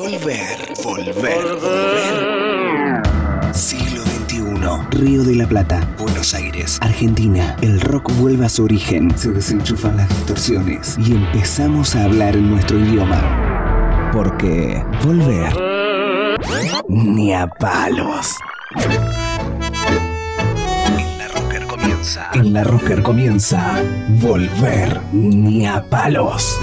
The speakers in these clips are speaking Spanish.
Volver. Siglo XXI. Río de la Plata, Buenos Aires, Argentina. El rock vuelve a su origen. Se desenchufan las distorsiones y empezamos a hablar en nuestro idioma. Porque volver ni a palos. En la Rocker comienza Volver ni a palos.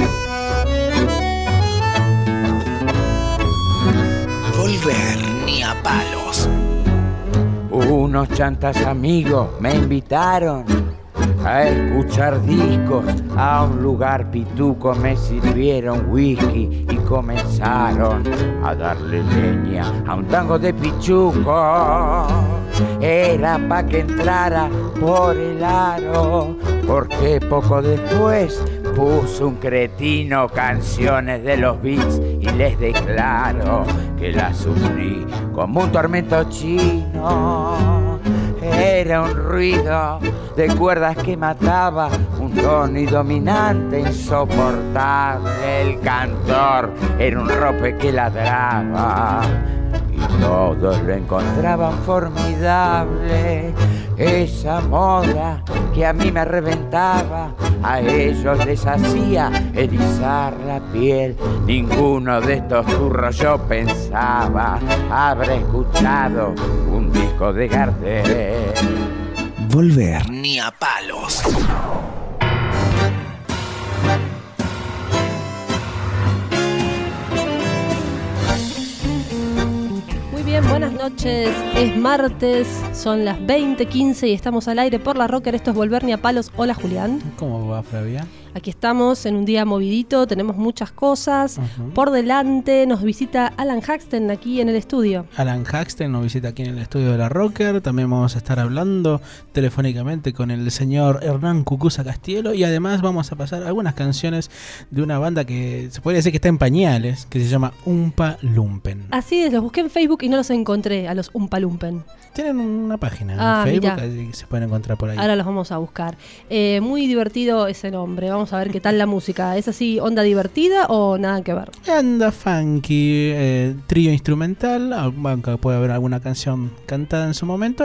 Volver ni a palos. Unos chantas amigos me invitaron a escuchar discos a un lugar pituco, me sirvieron whisky y comenzaron a darle leña a un tango de pichuco. Era pa' que entrara por el aro, porque poco después puso un cretino canciones de los Beats y les declaro que la sufrí como un tormento chino. Era un ruido de cuerdas que mataba, un tono dominante insoportable. El cantor era un rope que ladraba y todos lo encontraban formidable. Esa moda que a mí me reventaba, a ellos les hacía erizar la piel. Ninguno de estos turros yo pensaba habrá escuchado un disco de Gardel. Volver ni a palos. Bien, buenas noches, es martes, son las 20:15 y estamos al aire por la Rocker. Esto es Volver ni a palos. Hola Julián. ¿Cómo va, Flavia? Aquí estamos en un día movidito, tenemos muchas cosas por delante. Nos visita Alan Haxten aquí en el estudio. Alan Haxten nos visita aquí en el estudio de la Rocker. También vamos a estar hablando telefónicamente con el señor Hernán Cucuza Castielo. Y además vamos a pasar algunas canciones de una banda que se podría decir que está en pañales, que se llama Oompa Lumpen. Así es, los busqué en Facebook y no los encontré a los Oompa Lumpen. Tienen una página en Facebook, así que se pueden encontrar por ahí. Ahora los vamos a buscar. Muy divertido ese nombre. Vamos a ver qué tal la música. ¿Es así onda divertida o nada que ver? Anda funky, trío instrumental, aunque puede haber alguna canción cantada en su momento.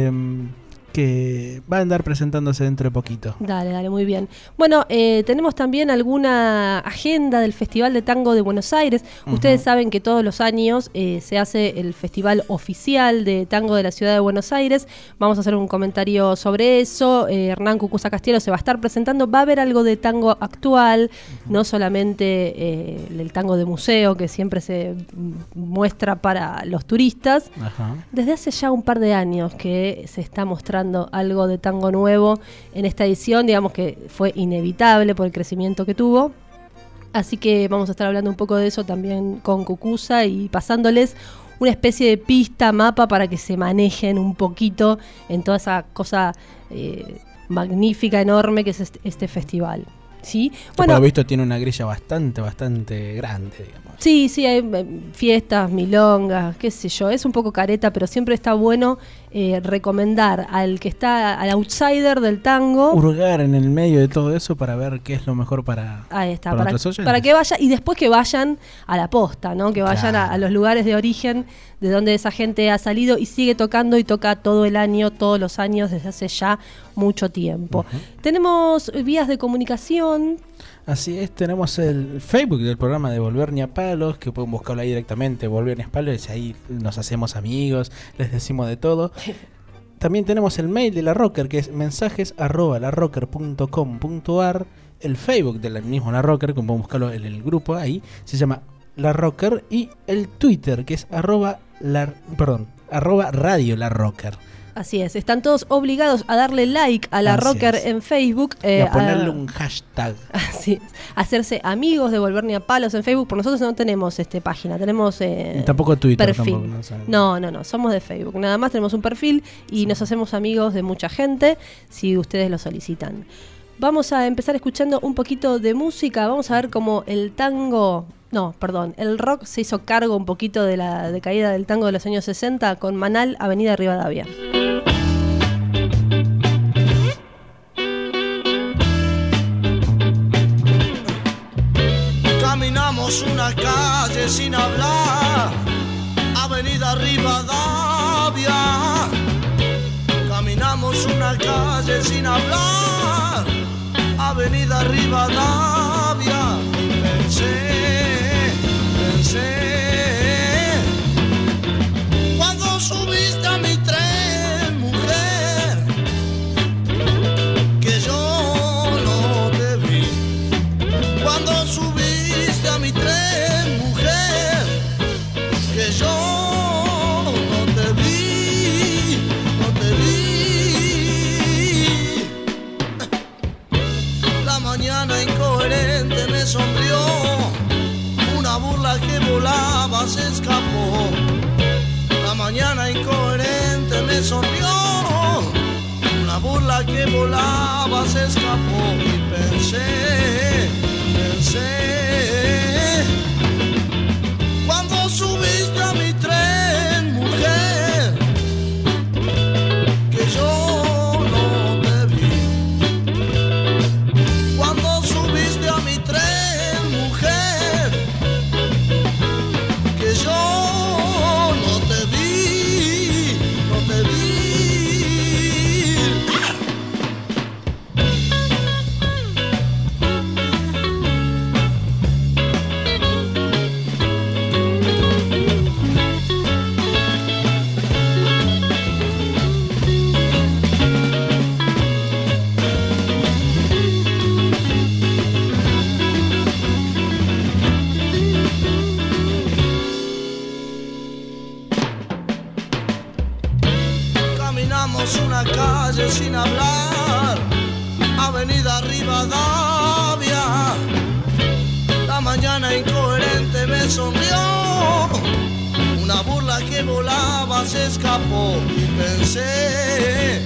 Que va a andar presentándose dentro de poquito. Dale, muy bien. Bueno, tenemos también alguna agenda del Festival de Tango de Buenos Aires. Ustedes saben que todos los años se hace el Festival Oficial de Tango de la Ciudad de Buenos Aires. Vamos a hacer un comentario sobre eso. Hernán Cucuza Castielo se va a estar presentando. Va a haber algo de tango actual, no solamente el tango de museo que siempre se muestra para los turistas. Desde hace ya un par de años que se está mostrando algo de tango nuevo en esta edición, digamos que fue inevitable por el crecimiento que tuvo, así que vamos a estar hablando un poco de eso también con Cucuza y pasándoles una especie de pista, mapa para que se manejen un poquito en toda esa cosa magnífica, enorme que es este festival. ¿Sí? Bueno, por lo visto tiene una grilla bastante grande, digamos. Sí, hay fiestas, milongas, qué sé yo, es un poco careta, pero siempre está bueno recomendar al outsider del tango. Hurgar en el medio de todo eso para ver qué es lo mejor para nuestros oyentes. Para que vaya, y después que vayan a la posta, ¿no? Que vayan a los lugares de origen de donde esa gente ha salido y sigue tocando y toca todo el año, todos los años, desde hace ya mucho tiempo. Tenemos vías de comunicación. Así es, tenemos el Facebook del programa de Volver ni a palos, que pueden buscarlo ahí directamente, Volver ni a palos, y ahí nos hacemos amigos, les decimos de todo. También tenemos el mail de la Rocker, que es mensajes@larocker.com.ar. El Facebook del mismo La Rocker, como pueden buscarlo en el grupo ahí, se llama La Rocker. Y el Twitter, que es @Radio La Rocker. Así es, están todos obligados a darle like a la Rocker en Facebook. Y a ponerle un hashtag. Así es, hacerse amigos de Volver ni a palos en Facebook. Por nosotros no tenemos página, tenemos tampoco Twitter, perfil. Tampoco, no, somos de Facebook. Nada más tenemos un perfil y nos hacemos amigos de mucha gente si ustedes lo solicitan. Vamos a empezar escuchando un poquito de música. Vamos a ver cómo el rock se hizo cargo un poquito de la decaída del tango de los años 60 con Manal, Avenida Rivadavia. Caminamos Caminamos una calle sin hablar, Avenida Rivadavia. Caminamos una calle sin hablar, Avenida Rivadavia. Y pensé, cuando subiste a mi tren, mujer, que yo no te vi. Cuando subiste a mi tren, mujer, que yo no te vi, no te vi. La mañana incoherente me sonrió, una burla que volaba se escapó. La mañana incoherente me sonrió, una burla que volaba se escapó. Y pensé, cuando subiste a mi tren, mujer, que yo no te vi. Cuando subiste a mi tren, mujer, que yo no te vi, no te vi. Caminamos una calle sin hablar, Avenida Rivadavia. La mañana incoherente me sonrió, una burla que volaba se escapó. Y pensé,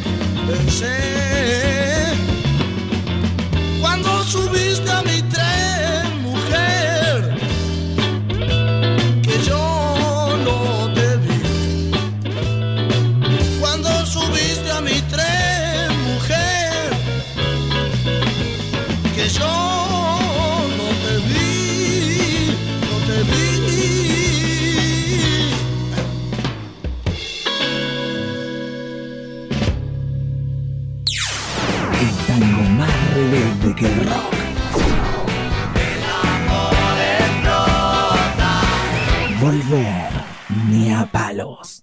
cuando subiste a mi tren, mujer, que yo no te vi. Cuando subiste a mi tren, mujer, que yo no te vi, no te vi. El tango más rebelde que el rock. Volver ni a palos.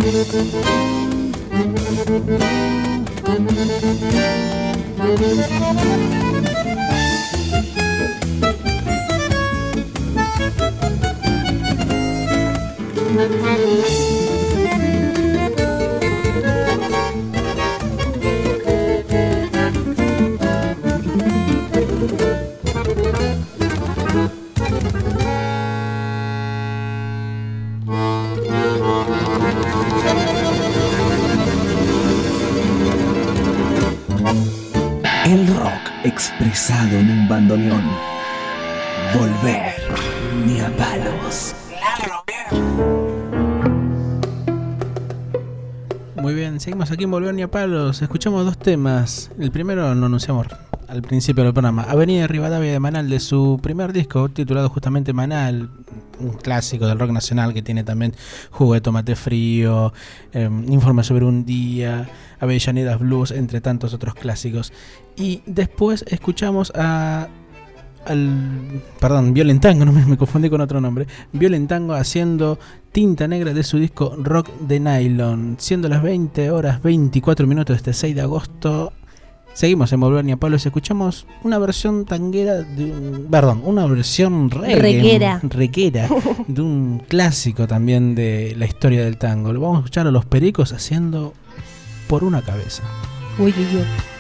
El rock expresado en un bandoneón. Volver ni a palos. Muy bien, seguimos aquí en Volver ni a palos. Escuchamos dos temas. El primero lo anunciamos al principio del programa. Avenida Rivadavia de Manal, de su primer disco titulado justamente Manal, un clásico del rock nacional que tiene también Jugo de Tomate Frío, Informe sobre un día, Avellanedas Blues, entre tantos otros clásicos. Y después escuchamos Violentango, no me confundí con otro nombre. Violentango haciendo Tinta Negra de su disco Rock de Nylon. Siendo las 20 horas 24 minutos de este 6 de agosto. Seguimos en Volver ni a Palos. Escuchamos una versión tanguera una versión reguera de un clásico también de la historia del tango. Lo vamos a escuchar a Los Pericos haciendo Por una cabeza. Uy, uy, uy.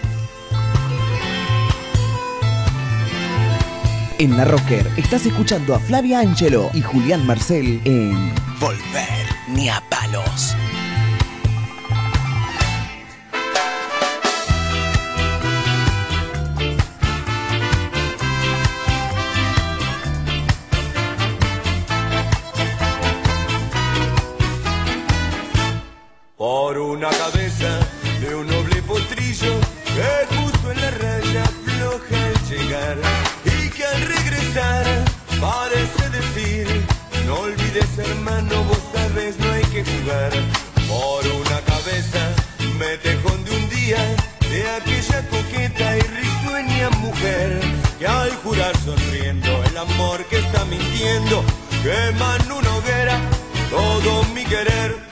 En La Rocker estás escuchando a Flavia Angelo y Julián Marcel en Volver ni a Palos. Por una cabeza de un noble potrillo que justo en la raya afloja al llegar y que al regresar parece decir: no olvides, hermano, vos sabés, no hay que jugar. Por una cabeza me tejón de un día de aquella coqueta y risueña mujer que al jurar sonriendo el amor que está mintiendo quema en una hoguera todo mi querer.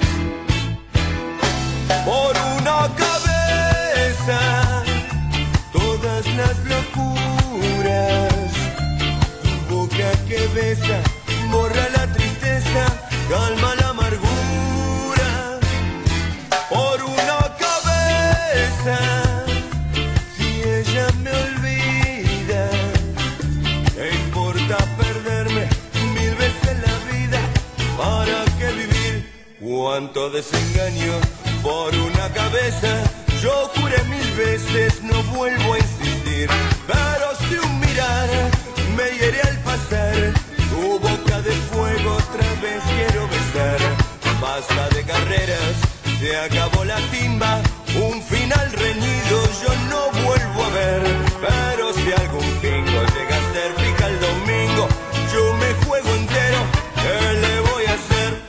Por una cabeza todas las locuras, tu boca que besa borra la tristeza, calma la amargura. Por una cabeza, si ella me olvida, ¿qué importa perderme 1000 veces la vida? ¿Para qué vivir? Cuánto desengaño. Por una cabeza, yo juré 1000 veces, no vuelvo a insistir. Pero si un mirar me hiere al pasar, tu boca de fuego otra vez quiero besar. Basta de carreras, se acabó la timba, un final reñido yo no vuelvo a ver. Pero si algún pingo llega a ser fija el domingo, yo me juego entero, ¿qué le voy a hacer?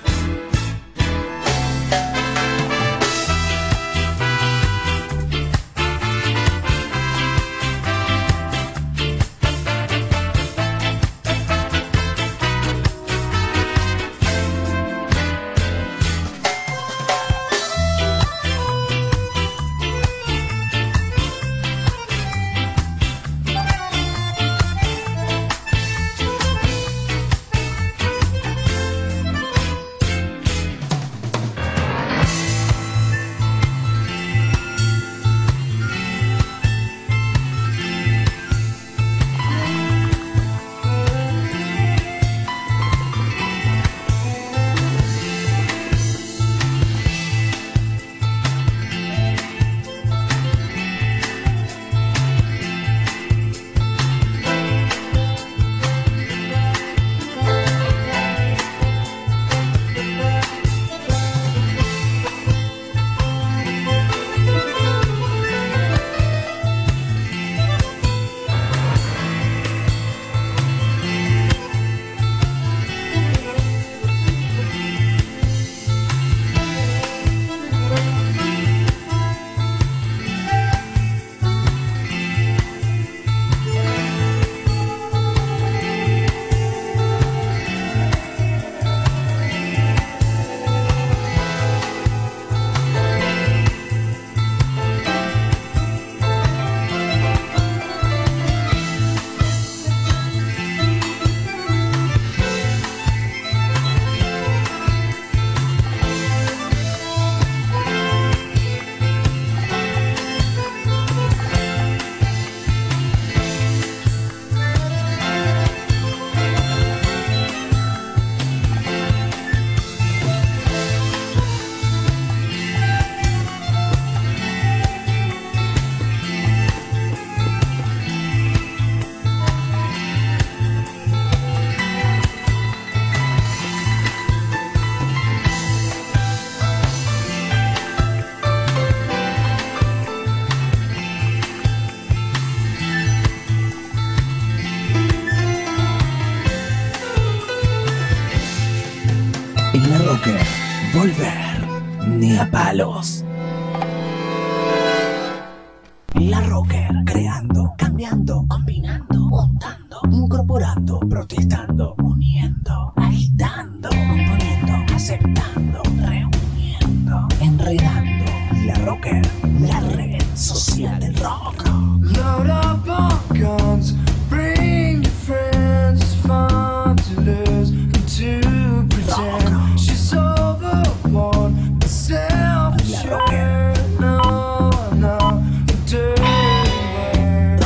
volver ni a palos. La Rocker, creando, cambiando, combinando, juntando, incorporando, protestando, uniendo, agitando, componiendo, aceptando, reuniendo, enredando. La Rocker, la red social del rock. Load up all guns, bring your friends. It's fun to lose and to pretend she's overborn, self-assured. No, no, dirty word.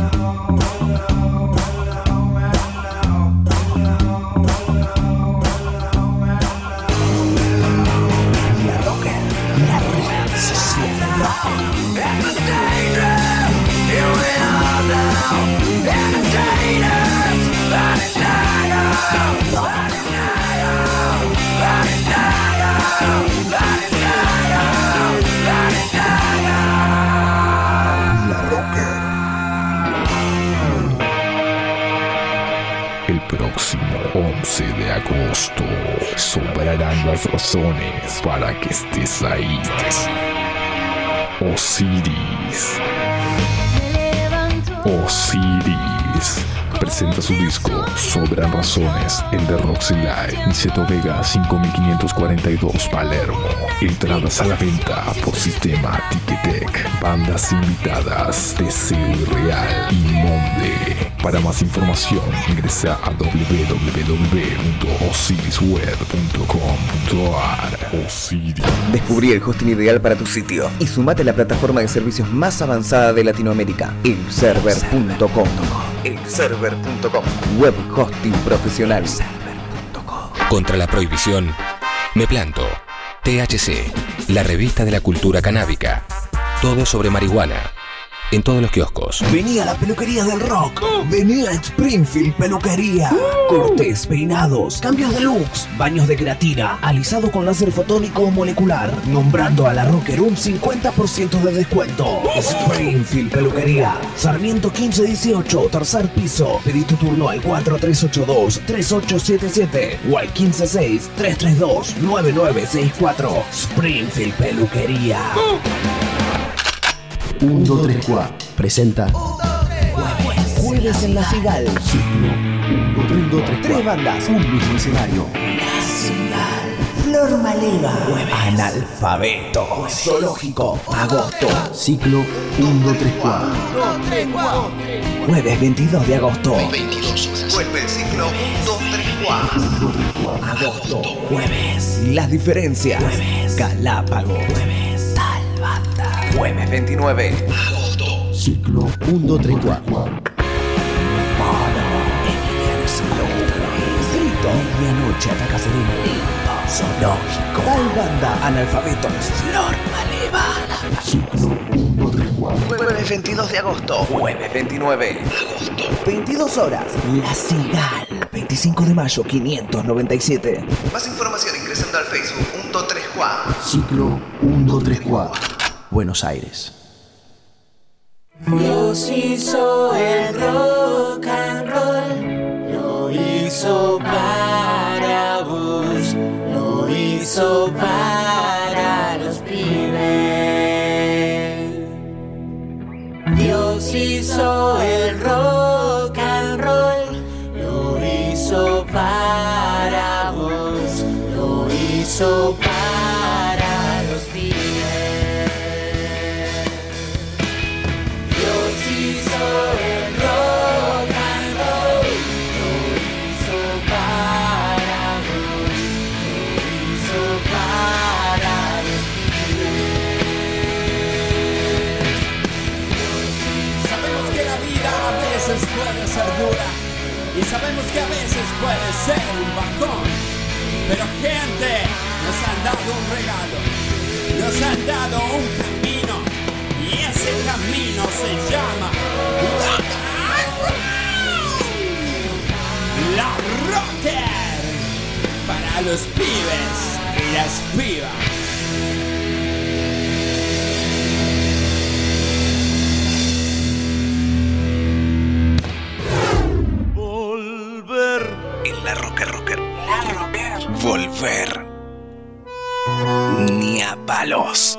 La Rocker, la red social del rock. El próximo 11 de agosto sobrarán las razones para que estés ahí. Osiris. Osiris presenta su disco Sobran Razones en The Roxy Live, Niceto Vega 5542 Palermo. Entradas a la venta por sistema Ticketek. Bandas invitadas Deseo Irreal y Monde. Para más información ingresa a www.osirisweb.com.ar. Osiris. Descubrí el hosting ideal para tu sitio y sumate a la plataforma de servicios más avanzada de Latinoamérica, elserver.com. Elserver.com. Web hosting profesional. Contra la prohibición, me planto. THC, la revista de la cultura canábica. Todo sobre marihuana. En todos los kioscos. Vení a la peluquería del rock. Vení a Springfield Peluquería. Cortes, peinados, cambios de looks, baños de queratina, alisado con láser fotónico o molecular. Nombrando a la Rocker un 50% de descuento. Springfield Peluquería. Sarmiento 1518, tercer piso. Pedí tu turno al 4382-3877 o al 156-332-9964. Springfield Peluquería. 1, 2, 3, 4. Presenta Jueves en La Cigal. 1, 2, 3, 4. Tres bandas. Un mismo escenario. La Cigal. Flor Maleva. Analfabeto. Zoológico. Agosto. Ciclo 1, 2, 3, 4. Jueves 22 de agosto. 22 horas. Vuelve el ciclo 234. Agosto. Jueves. Las diferencias. Jueves. Galápago. Jueves. Tal banda. Jueves 29. Agosto. Ciclo 1, 2, 3, 4. Grito. Medianoche ataca sereno. Zoológico. Tal banda. Analfabeto. Flor Maleva. Ciclo 1, 3, 4. Jueves 22 de agosto. Jueves 29. Agosto. 22 horas. La Cigal. 25 de mayo 597. Más información ingresando al Facebook 134. Ciclo 1, 2, 3, 4. Buenos Aires. Dios hizo el rock and roll, lo hizo para vos, lo hizo para los pibes. Dios hizo el rock and roll, lo hizo para vos, lo hizo para los pibes. Puede ser dura y sabemos que a veces puede ser un bajón, pero gente, nos han dado un regalo, nos han dado un camino y ese camino se llama La Rocker para los pibes y las pibas. En La Rocker. La Rocker. Volver. Ni a palos.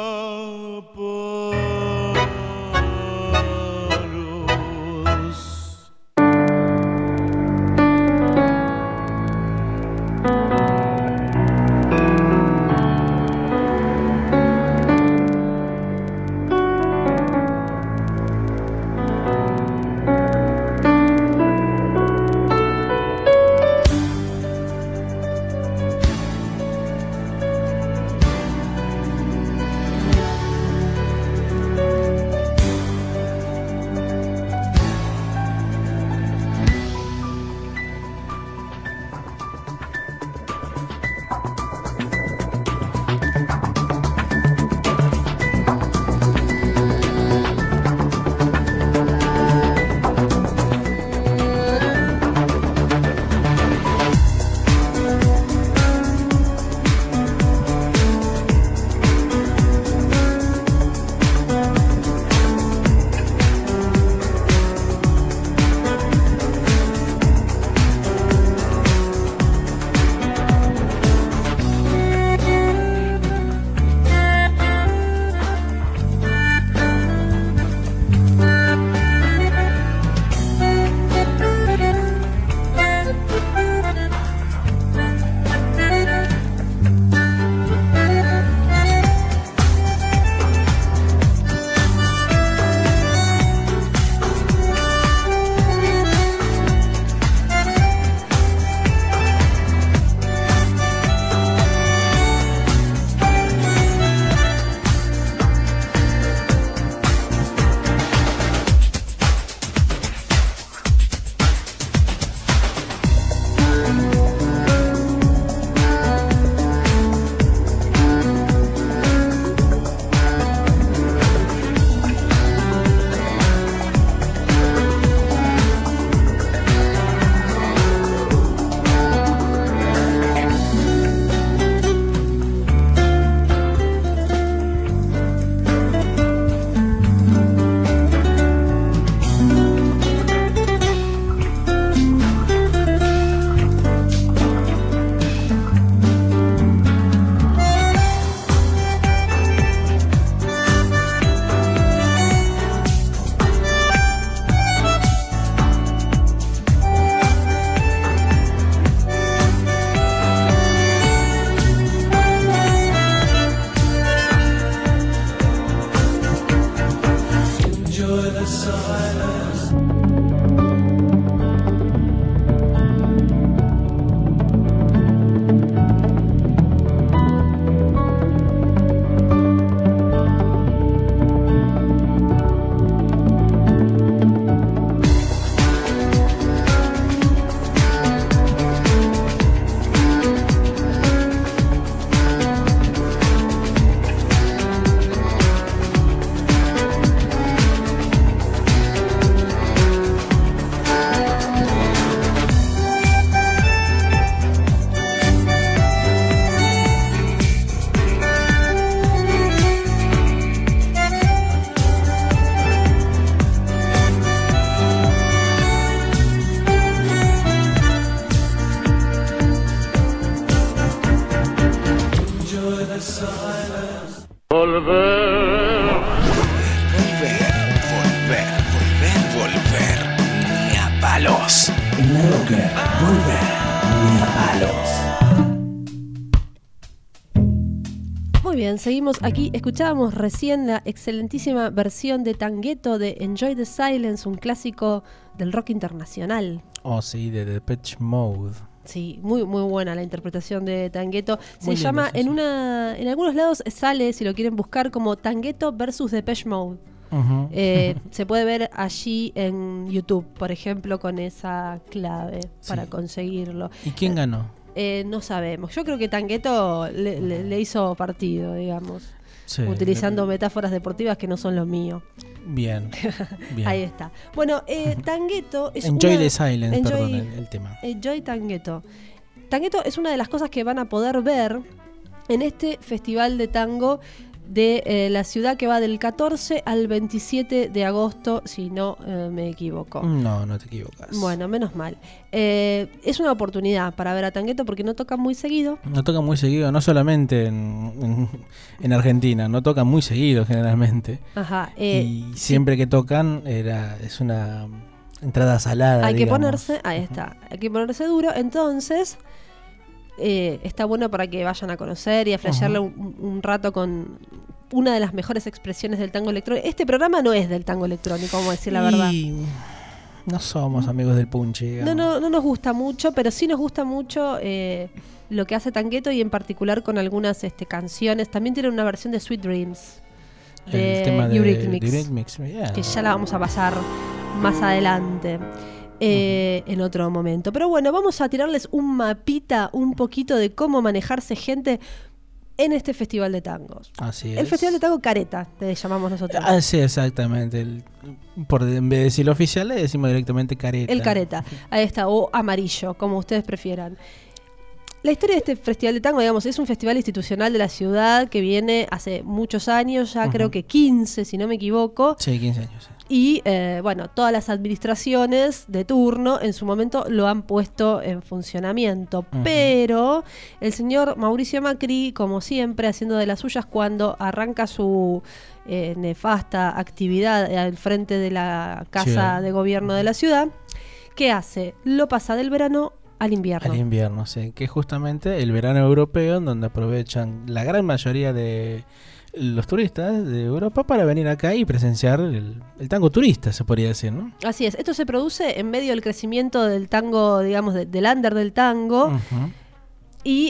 Bien, seguimos aquí. Escuchábamos recién la excelentísima versión de Tangueto de Enjoy the Silence, un clásico del rock internacional. Oh, sí, de Depeche Mode. Sí, muy buena la interpretación de Tangueto. Se Muy llama, lindo, en algunos lados sale, si lo quieren buscar, como Tangueto versus Depeche Mode. Uh-huh. Se puede ver allí en YouTube, por ejemplo, con esa clave para Sí. conseguirlo. ¿Y quién ganó? No sabemos. Yo creo que Tangueto le hizo partido, digamos. Sí, utilizando metáforas deportivas que no son lo mío. Bien, bien. Ahí está. Bueno, Tangueto es Enjoy the Silence, perdón, el tema. Enjoy Tangueto. Tangueto es una de las cosas que van a poder ver en este festival de tango de la ciudad, que va del 14 al 27 de agosto, si no me equivoco. No te equivocas. Bueno, menos mal. Es una oportunidad para ver a Tangueto porque no tocan muy seguido. No tocan muy seguido, no solamente en Argentina, no tocan muy seguido generalmente. Ajá. Y siempre que tocan es una entrada salada. Hay que digamos. ponerse, ahí está, hay que ponerse duro, entonces está bueno para que vayan a conocer y a flashearle un rato con una de las mejores expresiones del tango electrónico. Este programa no es del tango electrónico, vamos a decir la verdad. No somos amigos del punche. No nos gusta mucho, pero sí nos gusta mucho lo que hace Tangueto, y en particular con algunas canciones. También tiene una versión de Sweet Dreams El tema de Eurythmics, que ya la vamos a pasar más adelante. En otro momento. Pero bueno, vamos a tirarles un mapita un poquito de cómo manejarse, gente, en este festival de tangos. Así es. El festival de tango Careta, le llamamos nosotros. Sí, exactamente. En vez de decirlo oficial, le decimos directamente Careta. El Careta, ahí está, o amarillo, como ustedes prefieran. La historia de este festival de tango, digamos, es un festival institucional de la ciudad que viene hace muchos años, ya creo que 15, si no me equivoco. Sí, 15 años. Sí. Y bueno, todas las administraciones de turno en su momento lo han puesto en funcionamiento. Pero el señor Mauricio Macri, como siempre, haciendo de las suyas cuando arranca su nefasta actividad al frente de la Casa de Gobierno de la ciudad, ¿qué hace? Lo pasa del verano al invierno. Al invierno, sí. Que es justamente el verano europeo, en donde aprovechan la gran mayoría de los turistas de Europa para venir acá y presenciar el tango turista, se podría decir, ¿no? Así es. Esto se produce en medio del crecimiento del tango, digamos, del under del tango. Y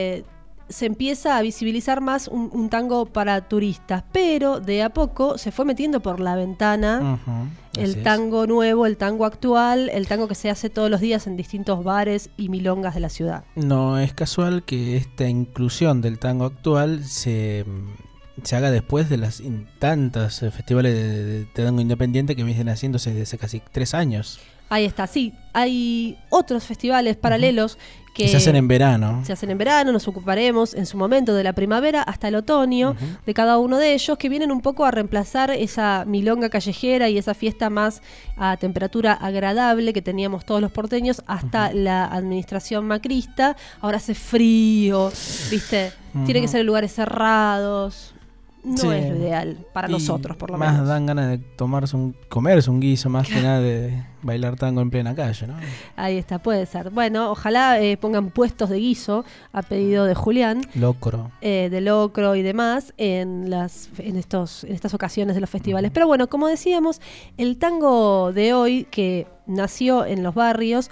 se empieza a visibilizar más un tango para turistas. Pero de a poco se fue metiendo por la ventana el tango nuevo, el tango actual, el tango que se hace todos los días en distintos bares y milongas de la ciudad. No es casual que esta inclusión del tango actual se haga después de las tantas festivales de tango independiente que vienen haciéndose desde casi 3 años. Ahí está, sí. Hay otros festivales paralelos que se hacen en verano. Se hacen en verano, nos ocuparemos en su momento de la primavera hasta el otoño de cada uno de ellos, que vienen un poco a reemplazar esa milonga callejera y esa fiesta más a temperatura agradable que teníamos todos los porteños hasta la administración macrista. Ahora hace frío, ¿viste? Tiene que ser en lugares cerrados. No es lo ideal para nosotros, por lo menos. Más dan ganas de comerse un guiso, más que nada de bailar tango en plena calle, ¿no? Ahí está, puede ser. Bueno, ojalá pongan puestos de guiso a pedido de Julián. Locro. De locro y demás en estas ocasiones de los festivales. Pero bueno, como decíamos, el tango de hoy, que nació en los barrios,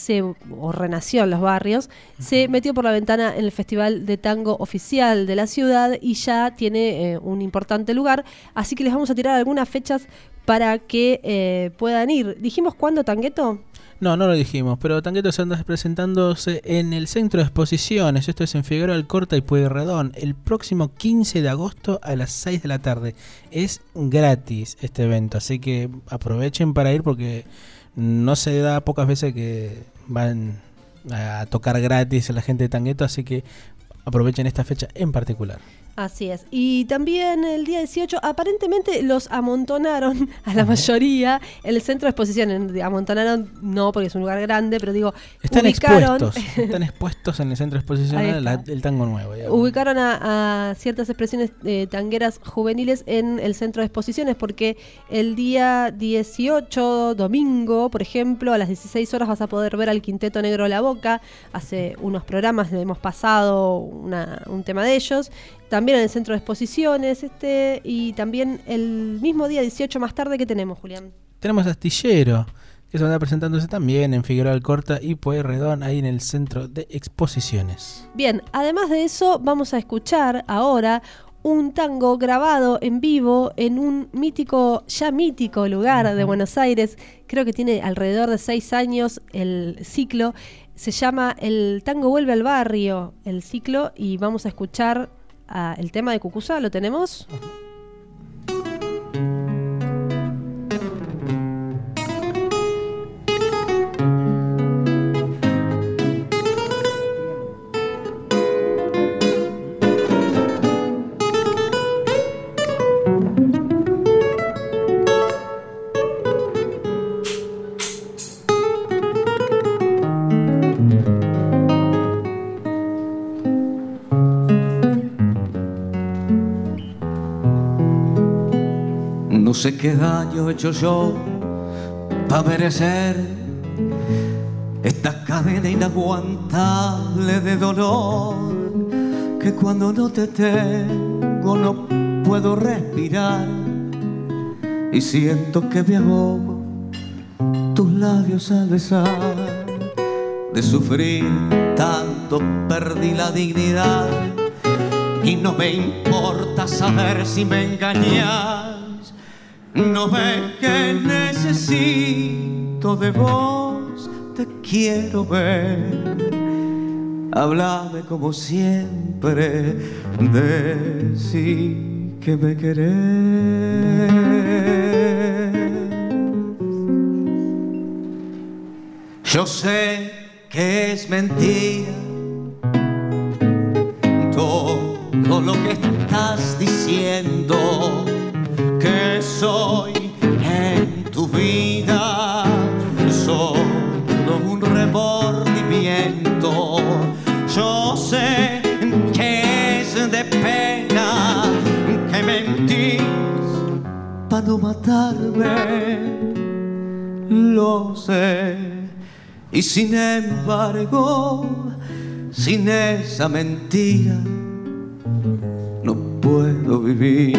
o renació en los barrios, se metió por la ventana en el Festival de Tango Oficial de la ciudad y ya tiene un importante lugar. Así que les vamos a tirar algunas fechas para que puedan ir. ¿Dijimos cuándo, Tangueto? No lo dijimos, pero Tangueto se anda presentándose en el Centro de Exposiciones, esto es en Figueroa Alcorta y Pueyrredón, el próximo 15 de agosto a las 6 de la tarde. Es gratis este evento, así que aprovechen para ir porque no se da pocas veces que van a tocar gratis a la gente de Tangueto, así que aprovechen esta fecha en particular. Así es. Y también el día 18, aparentemente los amontonaron a la mayoría en el centro de exposición. Amontonaron, no porque es un lugar grande, pero digo, están ubicaron... Están expuestos en el centro de exposición el tango nuevo. Digamos. Ubicaron a ciertas expresiones tangueras juveniles en el centro de exposiciones, porque el día 18, domingo, por ejemplo, a las 16 horas vas a poder ver al Quinteto Negro La Boca. Hace unos programas hemos pasado un tema de ellos. También en el centro de exposiciones, y también el mismo día 18 más tarde, ¿qué tenemos, Julián? Tenemos Astillero, que se va a estar presentándose también en Figueroa Alcorta y Pueyrredón, ahí en el centro de exposiciones. Bien, además de eso, vamos a escuchar ahora un tango grabado en vivo en un mítico lugar de Buenos Aires. Creo que tiene alrededor de 6 años el ciclo. Se llama El Tango Vuelve al Barrio, el ciclo, y vamos a escuchar el tema de Cucuza. ¿Lo tenemos? No sé qué daño he hecho yo para merecer esta cadena inaguantable de dolor, que cuando no te tengo no puedo respirar y siento que me ahogo tus labios al besar. De sufrir tanto perdí la dignidad y no me importa saber si me engañas. No ves que necesito de vos, te quiero ver. Háblame como siempre, decí que me querés. Yo sé que es mentira todo lo que estás diciendo, que soy en tu vida solo un remordimiento. Yo sé que es de pena que mentís para no matarme, lo sé. Y sin embargo, sin esa mentira no puedo vivir.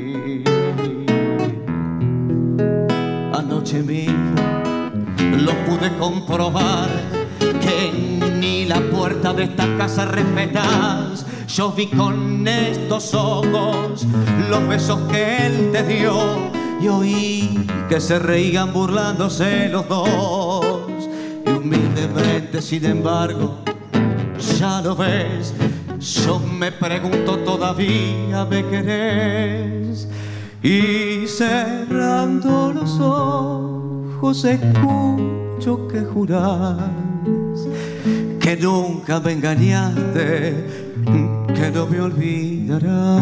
Anoche mismo lo pude comprobar, que ni la puerta de esta casa respetás. Yo vi con estos ojos los besos que él te dio y oí que se reían burlándose los dos. Y humildemente, sin embargo, ya lo ves, yo me pregunto, ¿todavía me querés? Y cerrando los ojos escucho que jurás que nunca me engañaste, que no me olvidarás.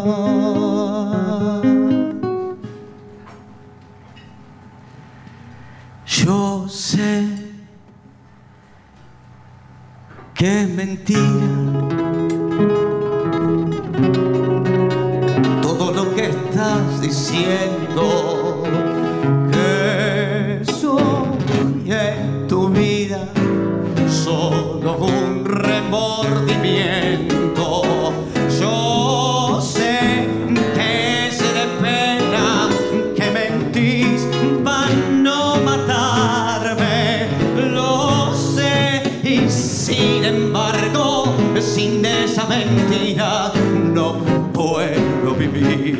Yo sé que es mentira todo lo que estás diciendo, que soy en tu vida solo un remordimiento. Yo sé que es de pena que mentís para no matarme, lo sé. Y sin embargo, sin esa mentira no puedo vivir.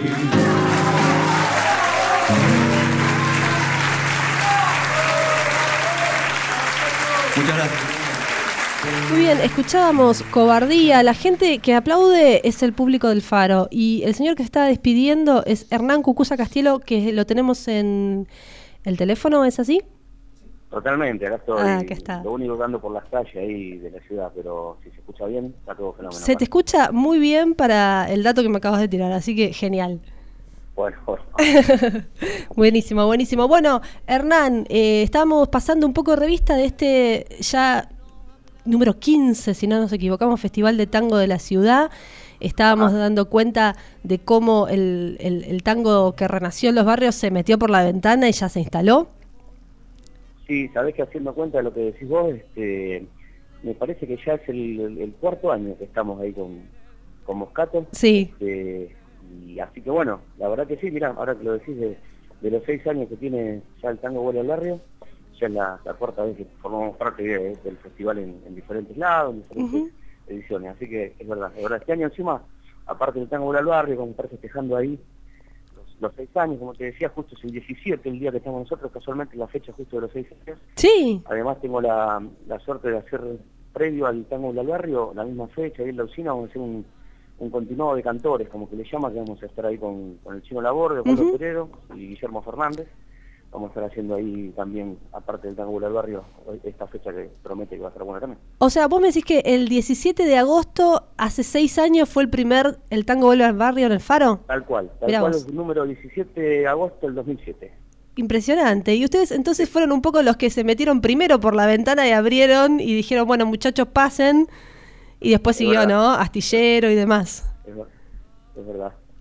Muchas gracias. Muy bien, escuchábamos Cobardía. La gente que aplaude es el público del Faro. Y el señor que está despidiendo es Hernán Cucuza Castielo, que lo tenemos en el teléfono, ¿es así? Totalmente, acá estoy. Acá está. Lo único que ando por las calles ahí de la ciudad, pero si se escucha bien, está todo fenómeno. Se te escucha muy bien para el dato que me acabas de tirar, así que genial. Bueno. Buenísimo, buenísimo. Bueno, Hernán, estábamos pasando un poco de revista de este ya número 15, si no nos equivocamos, Festival de Tango de la Ciudad. Estábamos dando cuenta de cómo el tango que renació en los barrios se metió por la ventana y ya se instaló. Sí, sabés que haciendo cuenta de lo que decís vos, me parece que ya es el cuarto año que estamos ahí con Moscato. Sí. Y así que bueno, la verdad que sí, mirá, ahora que lo decís, de los 6 años que tiene ya el tango Vuelve al Barrio, ya es la cuarta vez que formamos parte del festival en diferentes lados, en diferentes ediciones. Así que es verdad. Este año encima, aparte del tango Vuelve al Barrio, como estar festejando ahí los 6 años, como te decía, justo es el 17, el día que estamos nosotros, casualmente la fecha justo de los 6 años. Sí. Además tengo la suerte de hacer previo al tango del barrio, la misma fecha, ahí en la usina vamos a hacer un continuado de cantores, como que le llama, que vamos a estar ahí con el Chino Laborde, con Carlos Pereiro y Guillermo Fernández. Vamos a estar haciendo ahí también, aparte del tango del barrio, esta fecha que promete que va a ser buena también. O sea, vos me decís que el 17 de agosto, hace 6 años, fue el tango Vuelve al Barrio en el Faro. Tal cual, vos. El número 17 de agosto del 2007. Impresionante. Y ustedes entonces fueron un poco los que se metieron primero por la ventana y abrieron y dijeron, bueno, muchachos, pasen. Y después siguió, ¿no? Astillero y demás. Es verdad.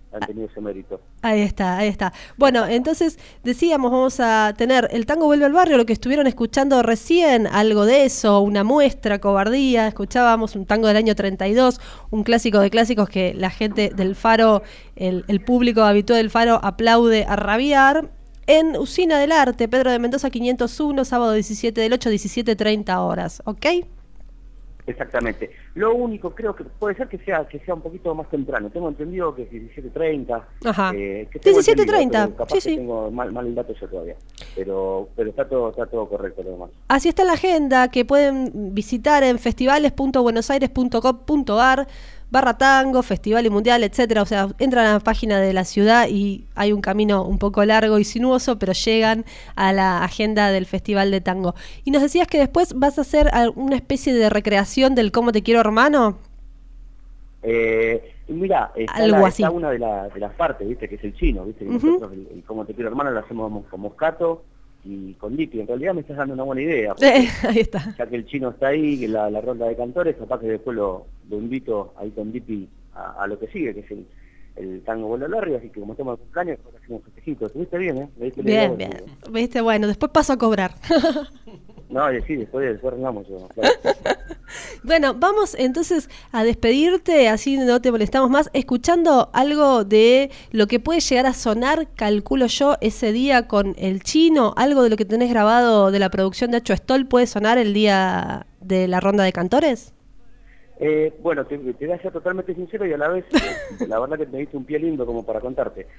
han tenido ese mérito. Ahí está. Bueno, entonces decíamos, vamos a tener El Tango Vuelve al Barrio, lo que estuvieron escuchando recién, algo de eso, una muestra, Cobardía, escuchábamos un tango del año 32, un clásico de clásicos que la gente del Faro, el público habitual del Faro aplaude a rabiar, en Usina del Arte, Pedro de Mendoza 501, sábado 17 del 8, 17:30 horas, ¿ok? Exactamente. Lo único, creo que puede ser que sea un poquito más temprano. Tengo entendido que es 17:30. Ajá. 17:30. Capaz sí. que tengo mal el dato yo todavía. Pero está todo correcto lo demás. Así está la agenda, que pueden visitar en festivales.buenosaires.gov.ar/tango, festival y mundial, etcétera. O sea, entran a la página de la ciudad y hay un camino un poco largo y sinuoso, pero llegan a la agenda del Festival de Tango. Y nos decías que después vas a hacer una especie de recreación del Cómo te quiero, hermano. Mira, está una de las partes, ¿viste? Que es el chino, ¿viste? Que nosotros el Cómo te quiero, hermano, lo hacemos con Moscato y con Dipi. En realidad me estás dando una buena idea. Ahí está. Ya que el chino está ahí, que la ronda de cantores, capaz que después lo invito ahí con Dipi a lo que sigue, que es el tango Vuelve al Barrio, así que como estamos en cumpleaños, hacemos un festejito. ¿Estuviste bien, eh? Bien. Viste, bueno, después paso a cobrar. No, sí, después arreglamos yo. Claro. Bueno, vamos entonces a despedirte, así no te molestamos más, escuchando algo de lo que puede llegar a sonar, calculo yo, ese día con el chino, algo de lo que tenés grabado de la producción de Acho Stoll, ¿puede sonar el día de la ronda de cantores? Bueno, te voy a ser totalmente sincero y a la vez, la verdad que me diste un pie lindo como para contarte.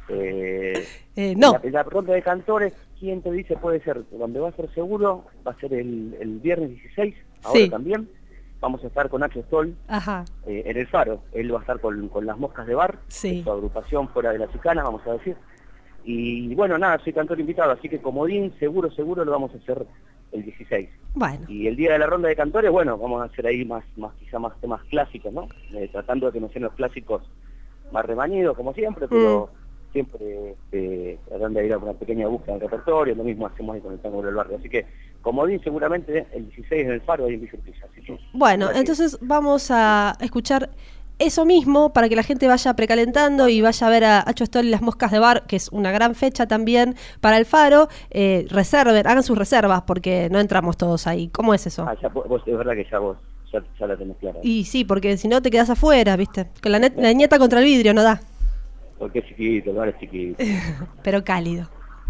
No. La ronda de cantores, ¿quién te dice? Puede ser, donde va a ser seguro, va a ser el viernes 16, ahora sí. También. Vamos a estar con Acho Stoll en el Faro. Él va a estar con Las Moscas de Bar, su agrupación fuera de la Chicana, vamos a decir. Y bueno, nada, soy cantor invitado, así que comodín, seguro lo vamos a hacer el 16. Bueno. Y el día de la ronda de cantores, bueno, vamos a hacer ahí quizá más temas clásicos, ¿no? Tratando de que no sean los clásicos más remanidos, como siempre, pero siempre tratando de ir a una pequeña búsqueda del repertorio, lo mismo hacemos ahí con el Tango del Barrio. Así que, comodín, seguramente el 16 en el Faro, ahí en Villa Urquiza. Así que, bueno, entonces vamos a escuchar eso mismo para que la gente vaya precalentando y vaya a ver a Acho Stoll y Las Moscas de Bar, que es una gran fecha también para el Faro. Reserven, hagan sus reservas porque no entramos todos ahí. ¿Cómo es eso? Ya vos, es verdad que ya la tenés clara. Y sí, porque si no te quedás afuera, ¿viste? Con la nieta contra el vidrio no da. Porque es chiquito, el bar es chiquito. Pero cálido.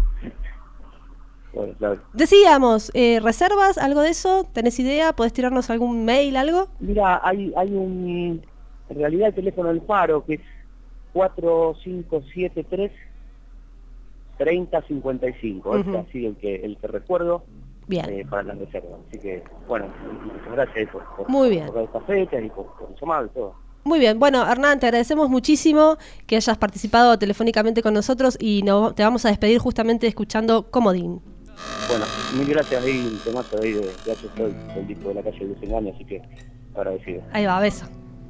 Bueno, claro. Decíamos, ¿reservas? ¿Algo de eso? ¿Tenés idea? ¿Podés tirarnos algún mail, algo? Mira, hay un... En realidad el teléfono del Faro, que es 4573-3055. Es así el que recuerdo. Bien. Para las reservas. Así que, bueno, muchas gracias por muy bien. Por estas fechas y por el llamado y todo. Muy bien, bueno, Hernán, te agradecemos muchísimo que hayas participado telefónicamente con nosotros y te vamos a despedir justamente escuchando Comodín. Bueno, mil gracias ahí, un temazo ahí de Acho Stoll, el disco de La Calle del Desengaño, así que agradecido. Ahí va, beso.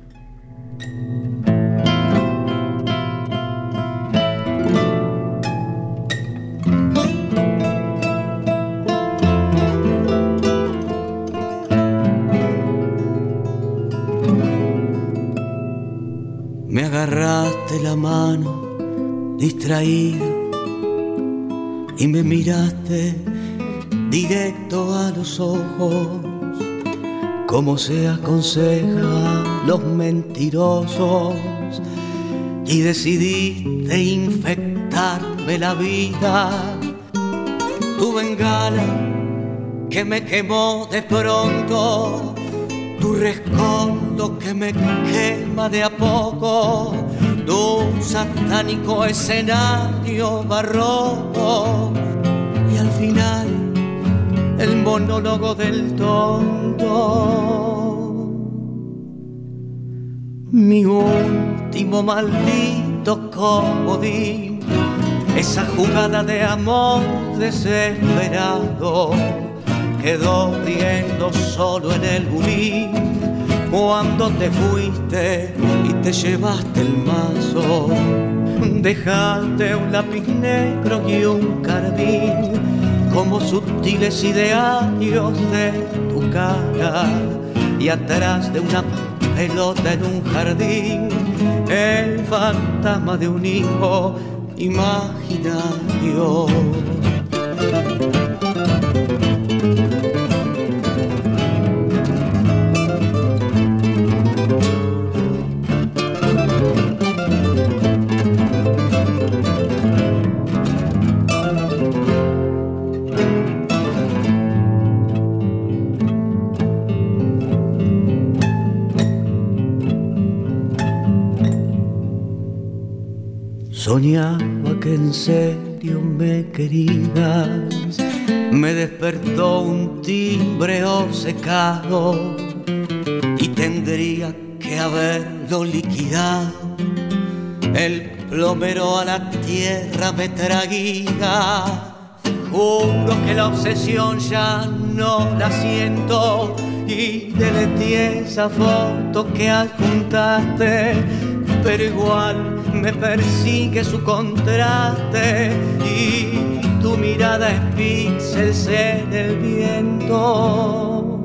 Me agarraste la mano distraído y me miraste directo a los ojos, como se aconseja los mentirosos, y decidiste infectarme la vida. Tu bengala que me quemó de pronto, tu rescoldo que me quema de a poco, tu satánico escenario barroco, y al final el monólogo del tonto. Mi último maldito comodín, esa jugada de amor desesperado, quedó riendo solo en el bulín cuando te fuiste y te llevaste el mazo. Dejaste un lápiz negro y un carbín como sutiles idearios de tu cara, y atrás de una pelota en un jardín el fantasma de un hijo imaginario. Soñaba que en serio me querías, me despertó un timbre obcecado y tendría que haberlo liquidado. El plomero a la tierra me traguía. Juro que la obsesión ya no la siento y deleté esa foto que adjuntaste, pero igual me persigue su contraste y tu mirada es píxeles en el viento.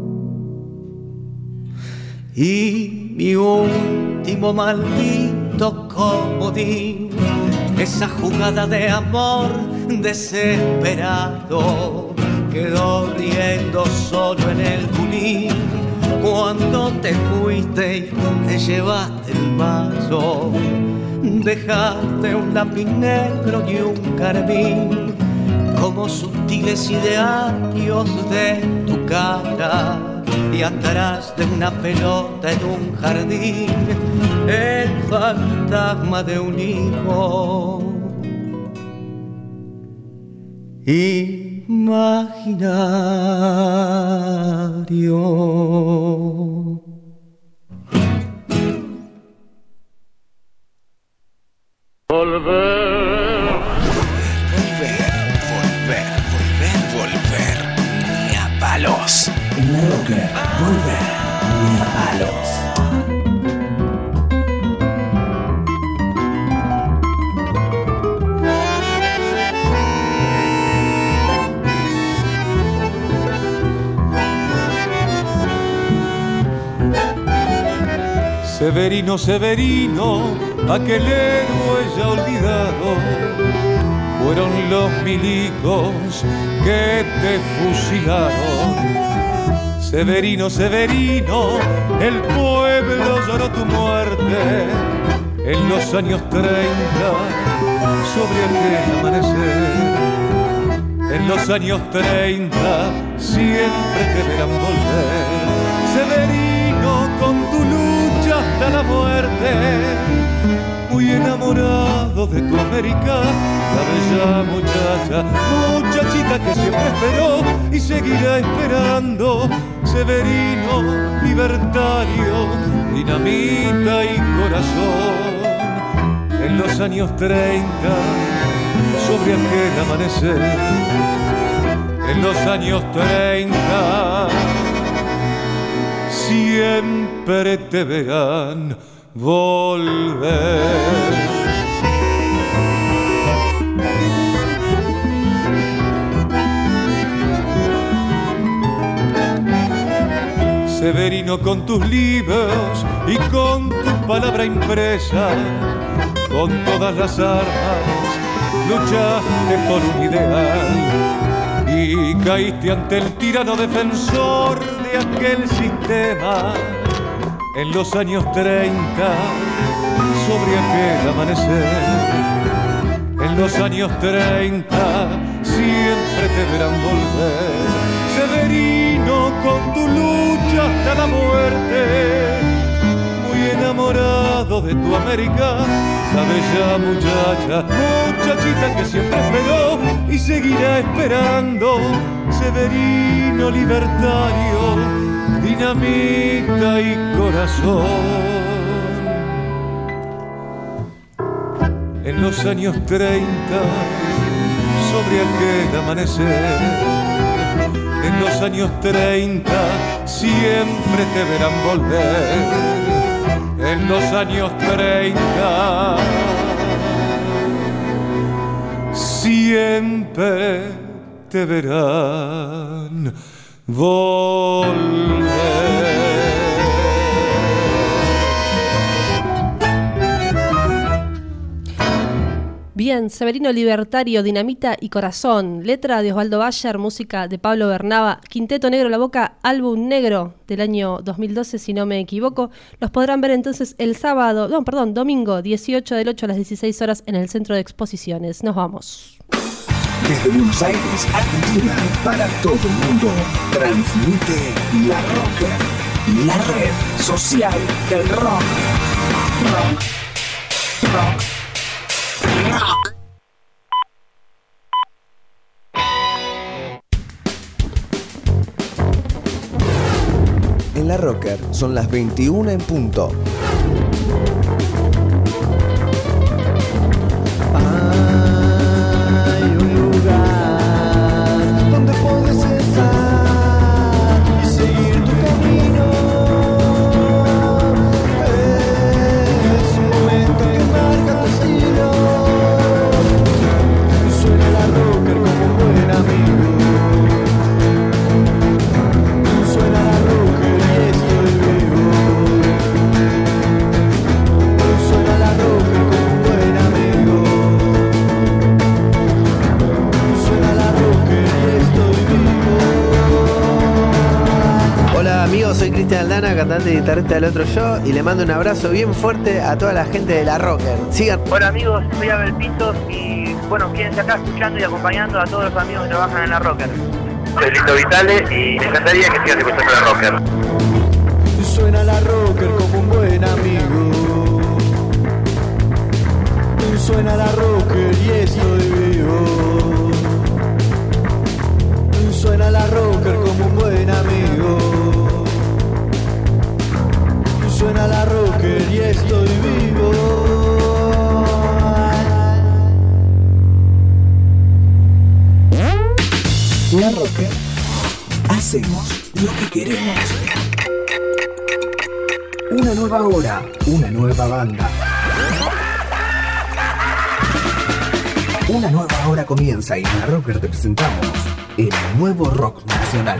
Y mi último maldito comodín, esa jugada de amor desesperado, quedó riendo solo en el bulín cuando te fuiste y te llevaste el vaso. Dejaste un lápiz negro y un carmín como sutiles idearios de tu cara, y atrás de una pelota en un jardín el fantasma de un hijo imaginario. Volver. Ni a palos. En la Rocker, volver. Ni a palos. Severino, Severino, aquel héroe ya olvidado, fueron los milicos que te fusilaron. Severino, Severino, el pueblo lloró tu muerte en los años 30 sobre aquel amanecer. En los años 30 siempre te verán volver. Severino, con tu lucha hasta la muerte, muy enamorado de tu América, la bella muchachita que siempre esperó y seguirá esperando. Severino, libertario, dinamita y corazón. En los años 30, sobre aquel amanecer, en los años 30, siempre te verán volver. Severino, con tus libros y con tu palabra impresa, con todas las armas luchaste por un ideal y caíste ante el tirano defensor de aquel sistema. En los años 30, sobre aquel amanecer, en los años 30, siempre te verán volver. Severino, con tu lucha hasta la muerte, muy enamorado de tu América, la bella muchachita que siempre esperó y seguirá esperando. Severino, libertario, dinamita y corazón. En los años 30, sobre aquel amanecer, en los años 30, siempre te verán volver. En los años 30, siempre te verán volver. Bien, Severino Libertario, Dinamita y Corazón, letra de Osvaldo Bayer, música de Pablo Bernaba, Quinteto Negro La Boca, álbum negro del año 2012, si no me equivoco. Los podrán ver entonces el domingo 18 del 8 a las 16 horas en el Centro de Exposiciones. Nos vamos. Desde Buenos Aires, Argentina, para todo el mundo, transmite La Rocker, la red social del rock. Rock. Rock. Rock. En La Rocker son las 21 en punto. Soy Cristian Aldana, cantante y guitarrista del Otro Yo, y le mando un abrazo bien fuerte a toda la gente de La Rocker. Sigan. Hola amigos, soy Abel Pintos y bueno, quédense acá escuchando y acompañando a todos los amigos que trabajan en La Rocker. Soy Lito Vitale y me encantaría que sigan escuchando La Rocker. Suena La Rocker como un buen amigo. Suena La Rocker y estoy vivo. Suena La Rocker como un buen amigo. Suena La Rocker y estoy vivo. La Rocker, hacemos lo que queremos. Una nueva hora, una nueva banda. Una nueva hora comienza y en La Rocker te presentamos el nuevo rock nacional.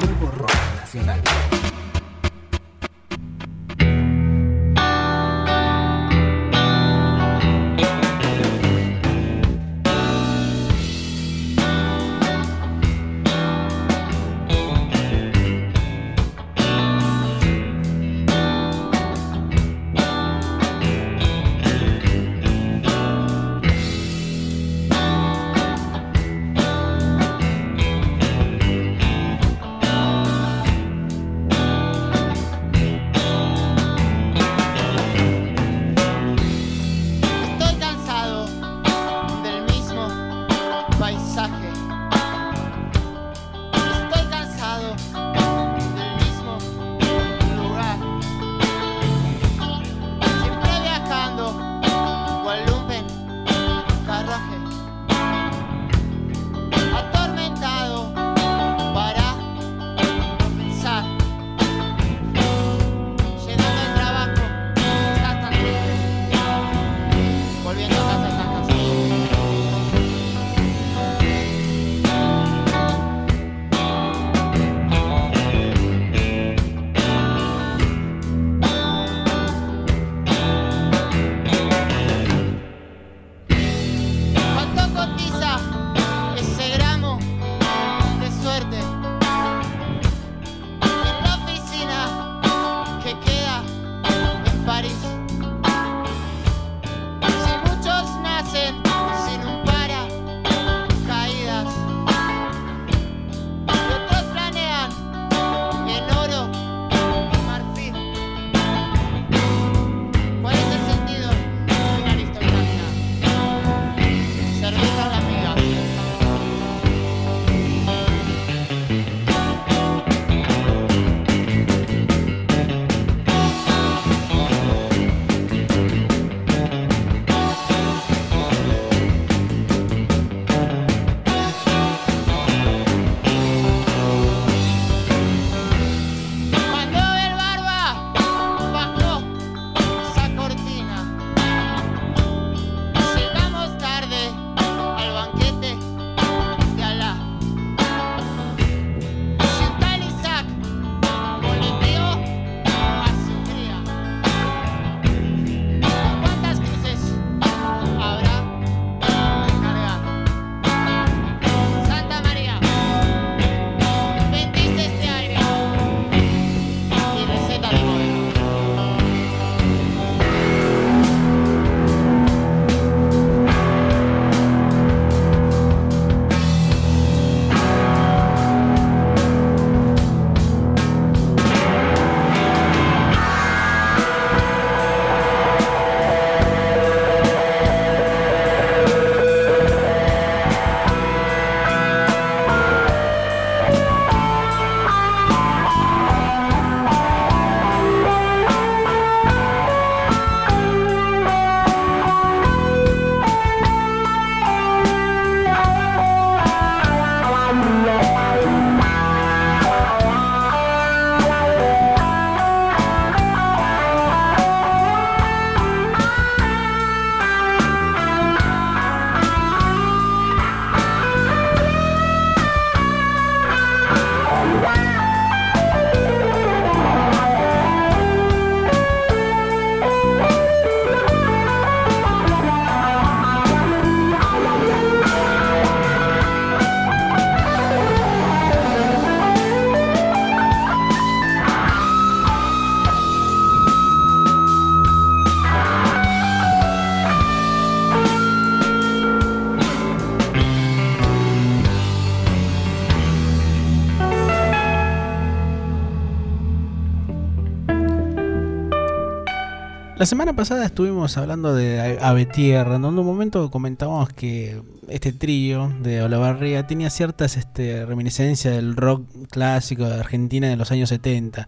La semana pasada estuvimos hablando de Ave Tierra, en un momento comentábamos que este trío de Olavarría tenía ciertas reminiscencias del rock clásico de Argentina de los años 70.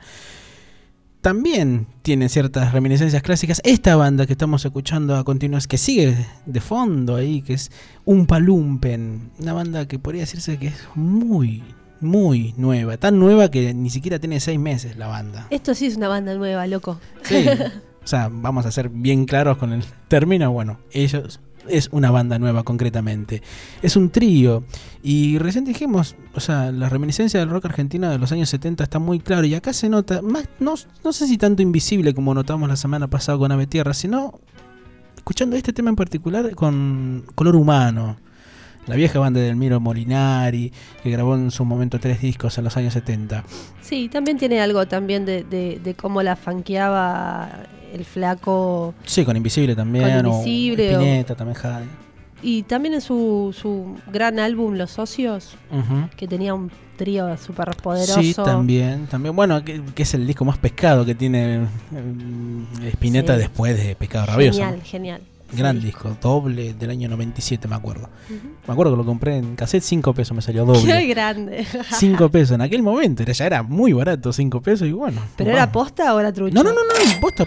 También tiene ciertas reminiscencias clásicas esta banda que estamos escuchando a continuación, que sigue de fondo ahí, que es Oompa Loompen, una banda que podría decirse que es muy nueva, tan nueva que ni siquiera tiene 6 meses la banda. Esto sí es una banda nueva, loco. Sí. O sea, vamos a ser bien claros con el término. Bueno, ellos es una banda nueva concretamente. Es un trío. Y recién dijimos, o sea, la reminiscencia del rock argentino de los años 70 está muy claro. Y acá se nota, más, no sé si tanto invisible como notamos la semana pasada con Ave Tierra, sino escuchando este tema en particular con Color Humano. La vieja banda de Elmiro Molinari, que grabó en su momento 3 discos en los años 70. Sí, también tiene algo también de cómo la funkeaba el flaco. Sí, con Invisible también, con Invisible, o Spinetta también, Jade. Y también en su gran álbum Los Socios, que tenía un trío súper poderoso. Sí, también. Bueno, que es el disco más pescado que tiene Spinetta después de Pescado Rabioso. Genial. Gran disco, doble del año 97, me acuerdo. Me acuerdo que lo compré en cassette, 5 pesos me salió doble. ¡Qué grande! 5 pesos en aquel momento, ya era muy barato, 5 pesos y bueno. ¿Pero era posta o era trucho? No, posta.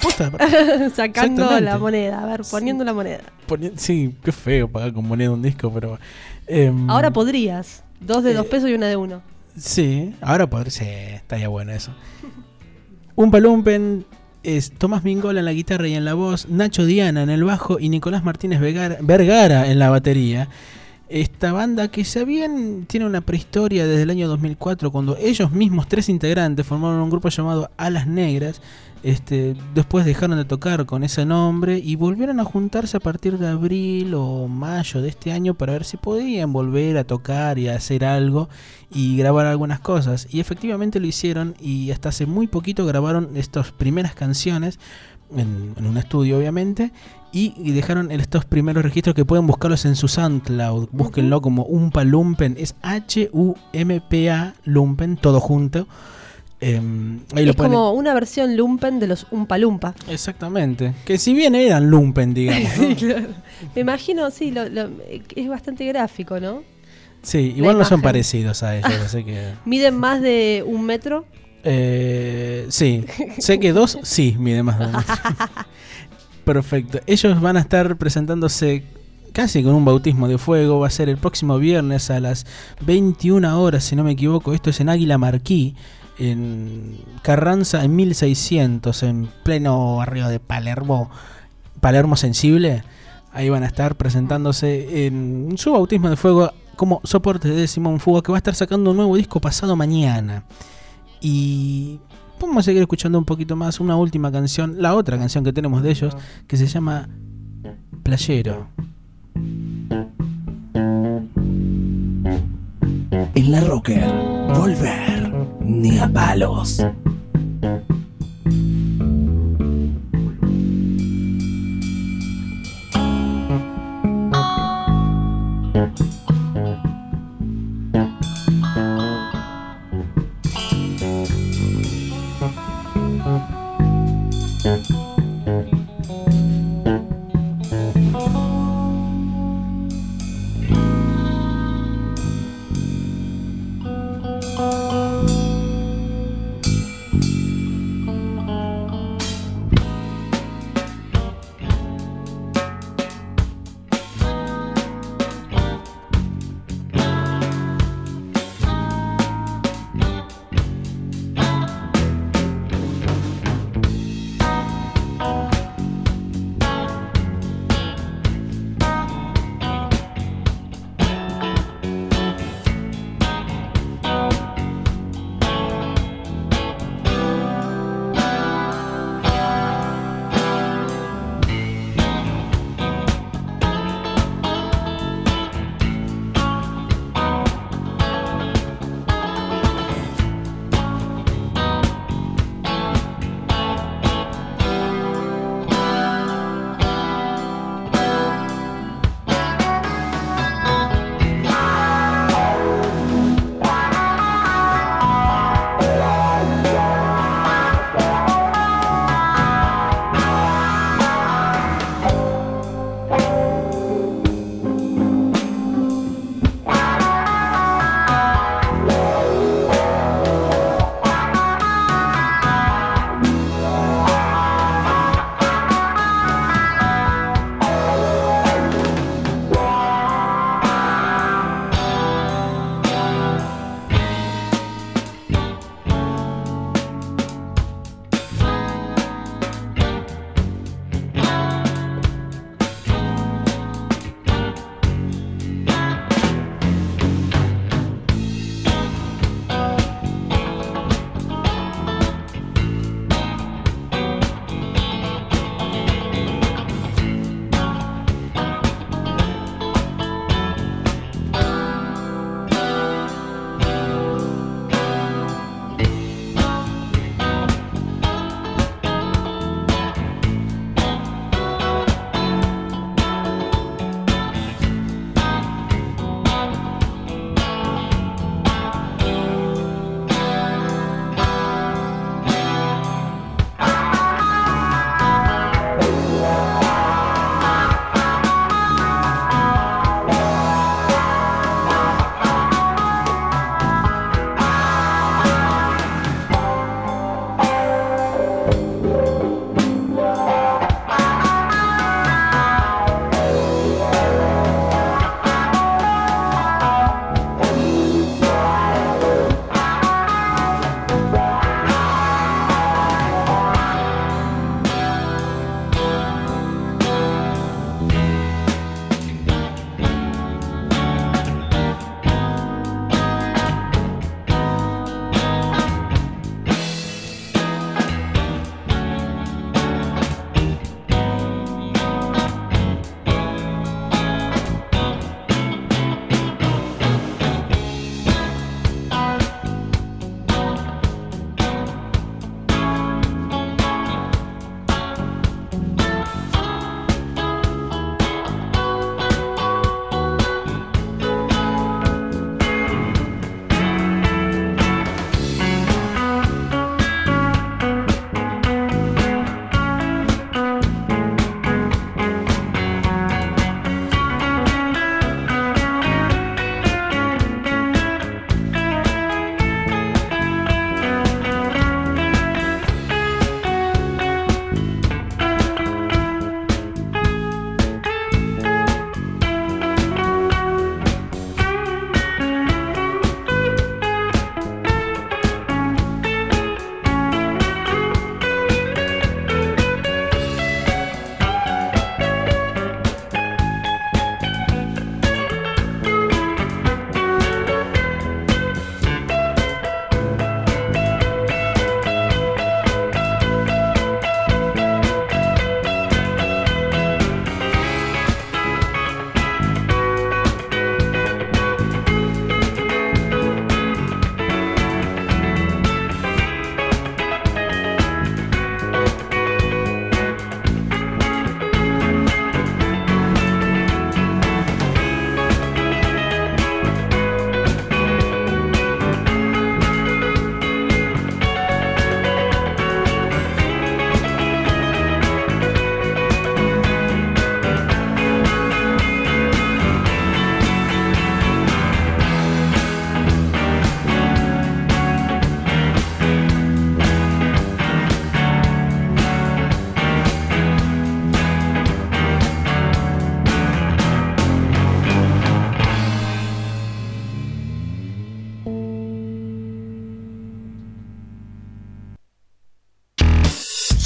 Sacando la moneda, a ver, poniendo la moneda. Sí, qué feo pagar con moneda un disco, pero... ahora podrías, 2 de 2 pesos y 1 de 1. Sí, ahora podría, sí, estaría bueno eso. Oompa Loompen es Tomás Mingola en la guitarra y en la voz, Nacho Diana en el bajo y Nicolás Martínez Vergara en la batería. Esta banda que tiene una prehistoria desde el año 2004, cuando ellos mismos 3 integrantes formaron un grupo llamado Alas Negras. Después dejaron de tocar con ese nombre y volvieron a juntarse a partir de abril o mayo de este año para ver si podían volver a tocar y a hacer algo y grabar algunas cosas. Y efectivamente lo hicieron, y hasta hace muy poquito grabaron estas primeras canciones en un estudio, obviamente, y dejaron estos primeros registros que pueden buscarlos en su SoundCloud. Búsquenlo como Oompa Loompen, es H-U-M-P-A Loompen, todo junto. Ahí es como una versión lumpen de los Oompa Loompa. Exactamente. Que si bien eran lumpen, digamos, ¿no? Claro. Me imagino, sí, es bastante gráfico, ¿no? Sí, igual no son parecidos a ellos, así que... ¿Miden más de 1 metro? Sí, sé que 2 sí miden más de 1 metro. Perfecto. Ellos van a estar presentándose casi con un bautismo de fuego. Va a ser el próximo viernes a las 21 horas, si no me equivoco. Esto es en Águila Marquí, en Carranza, en 1600, en pleno barrio de Palermo Sensible. Ahí van a estar presentándose en su bautismo de fuego como soporte de Simón Fuga, que va a estar sacando un nuevo disco pasado mañana. Y vamos a seguir escuchando un poquito más, una última canción, la otra canción que tenemos de ellos, que se llama Playero. En la Rocker, volver ni a palos.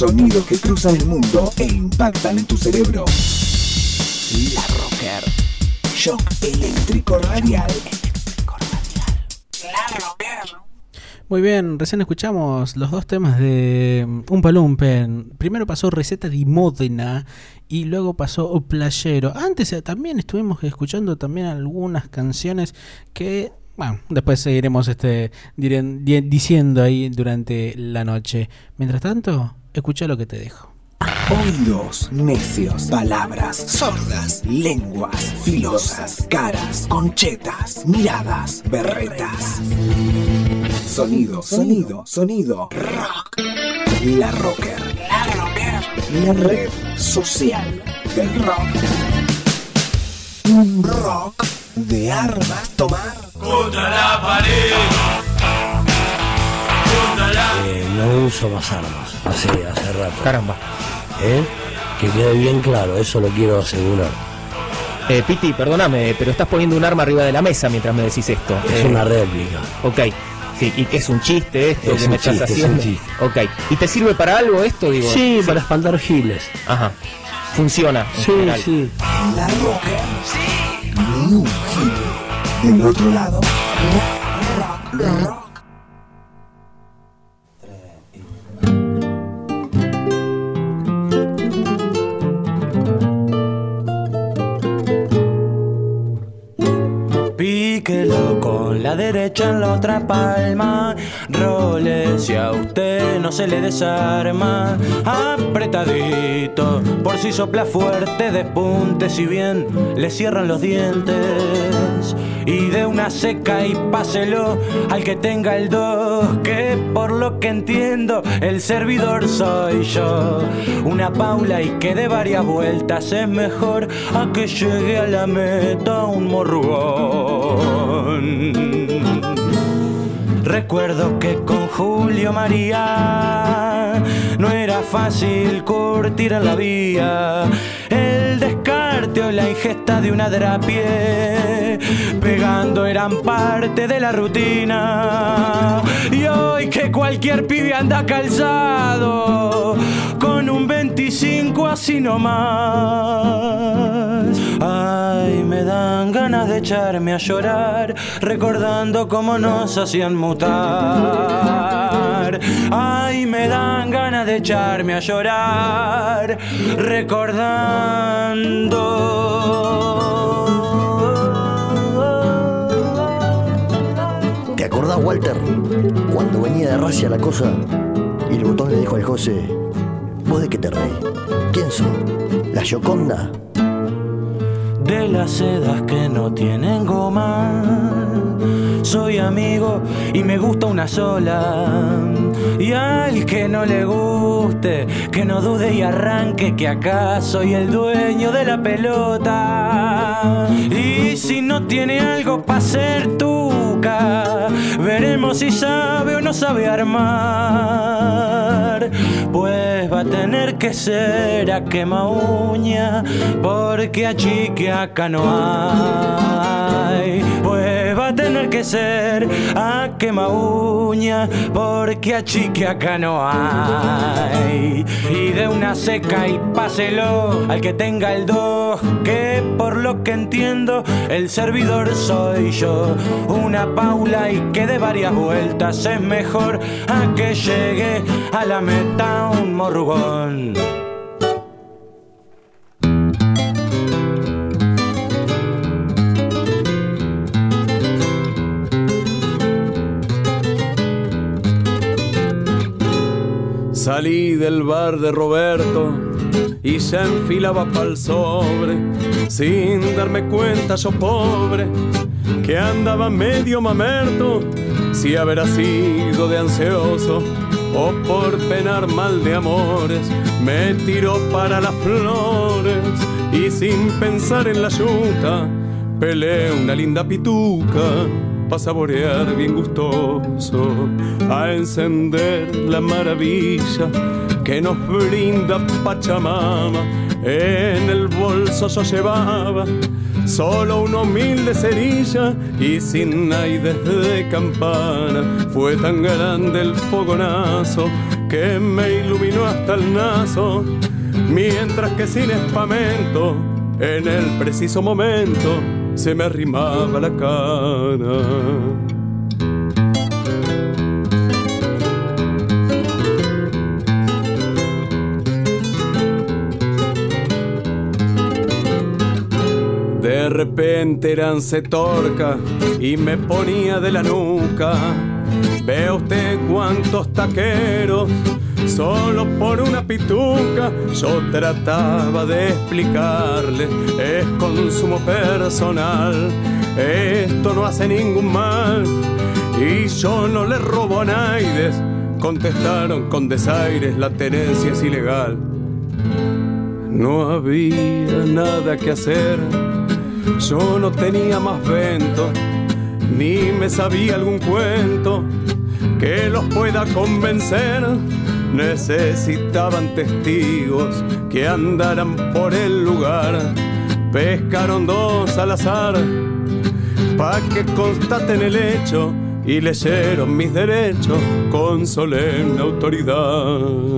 Sonidos que cruzan el mundo e impactan en tu cerebro. La Rocker. Shock eléctrico radial. La Rocker. Muy bien, recién escuchamos los dos temas de Oompa Loompen. Primero pasó Receta di Modena y luego pasó Playero. Antes también estuvimos escuchando también algunas canciones que, bueno, después seguiremos diciendo ahí durante la noche. Mientras tanto, escucha lo que te dejo. Oídos necios, palabras sordas, lenguas filosas, caras conchetas, miradas berretas. Sonido, sonido, sonido. Rock. La Rocker. La Rocker. La red social del rock. Un rock de armas tomar. Contra la pared. No uso más armas, hace rato. Caramba. Que quede bien claro, eso lo quiero asegurar. Piti, perdóname, pero estás poniendo un arma arriba de la mesa mientras me decís esto. Es una réplica. Ok. Sí, y que es un chiste esto es que me estás haciendo. Es un chiste. Ok. ¿Y te sirve para algo esto, digo? Sí, para espantar giles. Ajá. Funciona. Sí, general. Sí. La Rocker. Sí. Ni un gil. Del otro lado. Rock, rock, rock. Píquelo con la derecha en la otra palma. Role si a usted no se le desarma. Apretadito, por si sopla fuerte, despunte si bien le cierran los dientes. Y de una seca y páselo al que tenga el 2, que por lo que entiendo el servidor soy yo. Una paula y que de varias vueltas es mejor a que llegue a la meta un morrugón. Recuerdo que con Julio María no era fácil curtir en la vía. El descarte o la ingesta de una drapie pegando eran parte de la rutina. Y hoy que cualquier pibe anda calzado con un 25 así nomás. Ay, me dan ganas de echarme a llorar recordando cómo nos hacían mutar. Ay, me dan ganas de echarme a llorar recordando. ¿Te acordás, Walter, cuando venía de Racia la cosa y el botón le dijo al José: ¿vos de qué te reís? ¿Quién sos? ¿La Gioconda? De las sedas que no tienen goma, soy amigo y me gusta una sola. Y al que no le guste, que no dude y arranque, que acá soy el dueño de la pelota. Y si no tiene algo pa' ser tuca, veremos si sabe o no sabe armar. Pues va a tener que ser a quema uña, porque a chique acá no hay. Pues va a tener que ser a quema uña, porque a chique acá no hay. Y de una seca y páselo al que tenga el 2, que por lo que entiendo el servidor soy yo. Una paula y que de varias vueltas es mejor a que llegue a la meta un morrugón. Salí del bar de Roberto y se enfilaba pa'l sobre, sin darme cuenta yo pobre, que andaba medio mamerto, si habrá sido de ansioso o por penar mal de amores, me tiró para las flores y sin pensar en la yuta, peleé una linda pituca pa' saborear bien gustoso, a encender la maravilla que nos brinda Pachamama. En el bolso yo llevaba solo una humilde cerilla y sin naides de campana. Fue tan grande el fogonazo que me iluminó hasta el naso, mientras que sin espamento, en el preciso momento, se me arrimaba la cara. De repente Eran se torca y me ponía de la nuca. Ve usted cuántos taqueros, solo por una pituca. Yo trataba de explicarle, es consumo personal, esto no hace ningún mal y yo no le robo a naides. Contestaron con desaires, la tenencia es ilegal. No había nada que hacer, yo no tenía más vento, ni me sabía algún cuento que los pueda convencer. Necesitaban testigos que andaran por el lugar. Pescaron dos al azar pa' que constaten el hecho y leyeron mis derechos con solemne autoridad.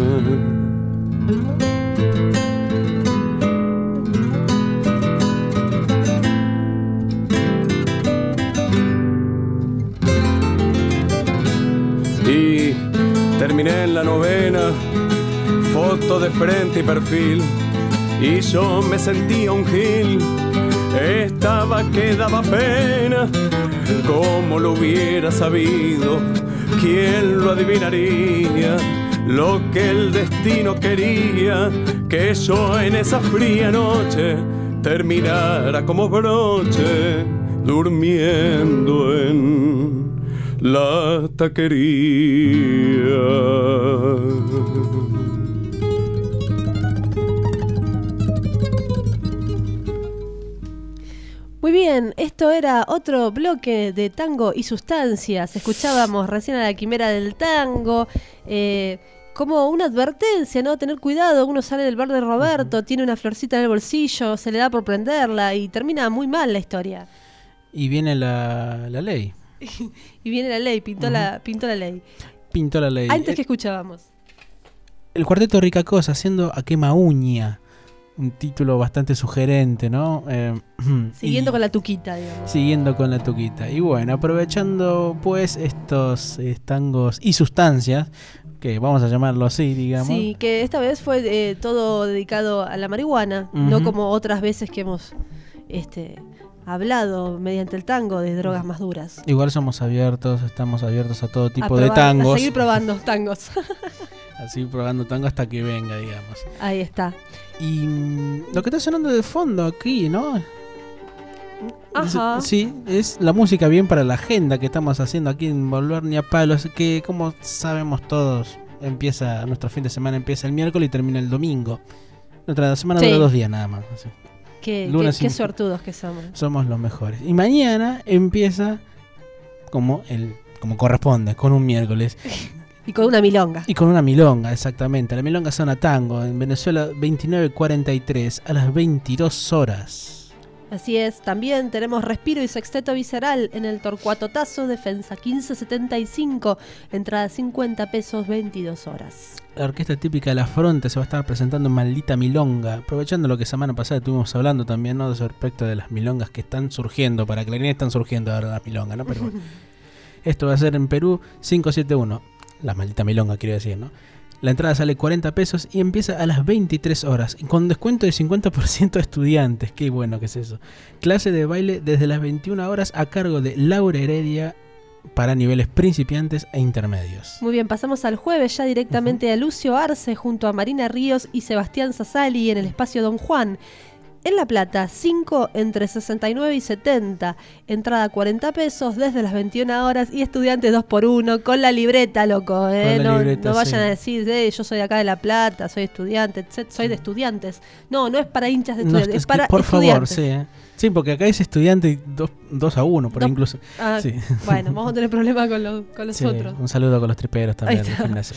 Y terminé en la novena, foto de frente y perfil, y yo me sentía un gil. Estaba que daba pena, como lo hubiera sabido, ¿quién lo adivinaría? Lo que el destino quería, que yo en esa fría noche terminara como broche, durmiendo en la taquería. Muy bien, esto era otro bloque de tango y sustancias. Escuchábamos recién a la quimera del tango, como una advertencia, ¿no? Tener cuidado, uno sale del bar de Roberto, tiene una florcita en el bolsillo, se le da por prenderla y termina muy mal la historia. Y viene la ley. Y viene la ley, pintó la ley. Pintó la ley. Antes que escuchábamos. El cuarteto Ricacosa haciendo A Quema Uña. Un título bastante sugerente, ¿no? Siguiendo con la tuquita, digamos. Siguiendo con la tuquita. Y bueno, aprovechando pues estos tangos y sustancias, que vamos a llamarlo así, digamos. Sí, que esta vez fue todo dedicado a la marihuana, no como otras veces que hemos hablado mediante el tango de drogas más duras. Igual somos abiertos, estamos abiertos a todo tipo de tangos. A seguir probando tangos. A seguir probando tango hasta que venga, digamos. Ahí está. Y lo que está sonando de fondo aquí, ¿no? Ajá. Sí, es la música bien para la agenda que estamos haciendo aquí en Volver Ni a Palos, que como sabemos todos, nuestro fin de semana empieza el miércoles y termina el domingo. Nuestra semana dura 2 días nada más. Así. Qué suertudos que somos. Somos los mejores. Y mañana empieza como corresponde, con un miércoles. Y con una milonga. Y con una milonga, exactamente. La milonga suena tango en Venezuela 29:43 a las 22 horas. Así es. También tenemos Respiro y Sexteto Visceral en el Torcuato Tazo, Defensa 1575, entrada 50 pesos, 22 horas. La orquesta típica de La Fronte se va a estar presentando en Maldita Milonga, aprovechando lo que semana pasada estuvimos hablando también, ¿no? Respecto de las milongas que están surgiendo, para Clarín están surgiendo ahora las milongas, ¿no? Pero bueno, esto va a ser en Perú 571. La Maldita Milonga, quiero decir, ¿no? La entrada sale 40 pesos y empieza a las 23 horas, con descuento de 50% de estudiantes. Qué bueno que es eso. Clase de baile desde las 21 horas a cargo de Laura Heredia para niveles principiantes e intermedios. Muy bien, pasamos al jueves ya directamente a Lucio Arce junto a Marina Ríos y Sebastián Sassali en el espacio Don Juan. En La Plata, 5 entre 69 y 70, entrada 40 pesos desde las 21 horas y estudiantes 2x1 con la libreta, loco. No vayan a decir, yo soy de acá de La Plata, soy estudiante, soy de estudiantes. No es para hinchas de estudiantes, es para por estudiantes. Favor, sí. Sí, porque acá es estudiante 2-1, por incluso. Sí. Bueno, vamos a tener problemas con los otros. Un saludo con los triperos también del gimnasio.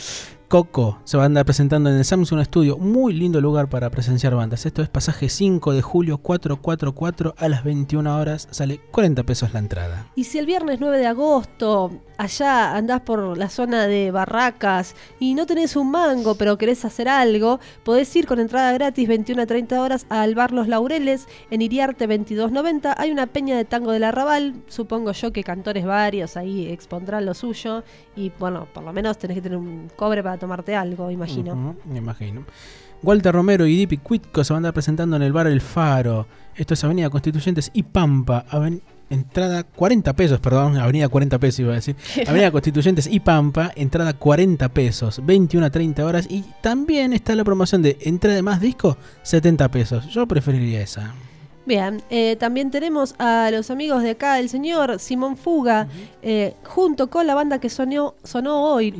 Coco se va a andar presentando en el Samsung Studio, muy lindo lugar para presenciar bandas. Esto es pasaje 5 de julio 444 a las 21 horas, sale 40 pesos la entrada. Y si el viernes 9 de agosto allá andás por la zona de Barracas y no tenés un mango pero querés hacer algo, podés ir con entrada gratis 21 a 30 horas al bar Los Laureles en Iriarte 2290. Hay una peña de tango del Arrabal, supongo yo que cantores varios ahí expondrán lo suyo y bueno, por lo menos tenés que tener un cobre para tomarte algo, imagino. Me imagino. Walter Romero y Dipi Cuitco se van a andar presentando en el bar El Faro. Esto es Avenida Constituyentes y Pampa. Entrada 40 pesos, perdón, Avenida 40 pesos iba a decir. Avenida Constituyentes y Pampa, entrada 40 pesos, 21 a 30 horas. Y también está la promoción de entrada de más disco, 70 pesos. Yo preferiría esa. Bien, también tenemos a los amigos de acá, el señor Simón Fuga, junto con la banda que sonó hoy,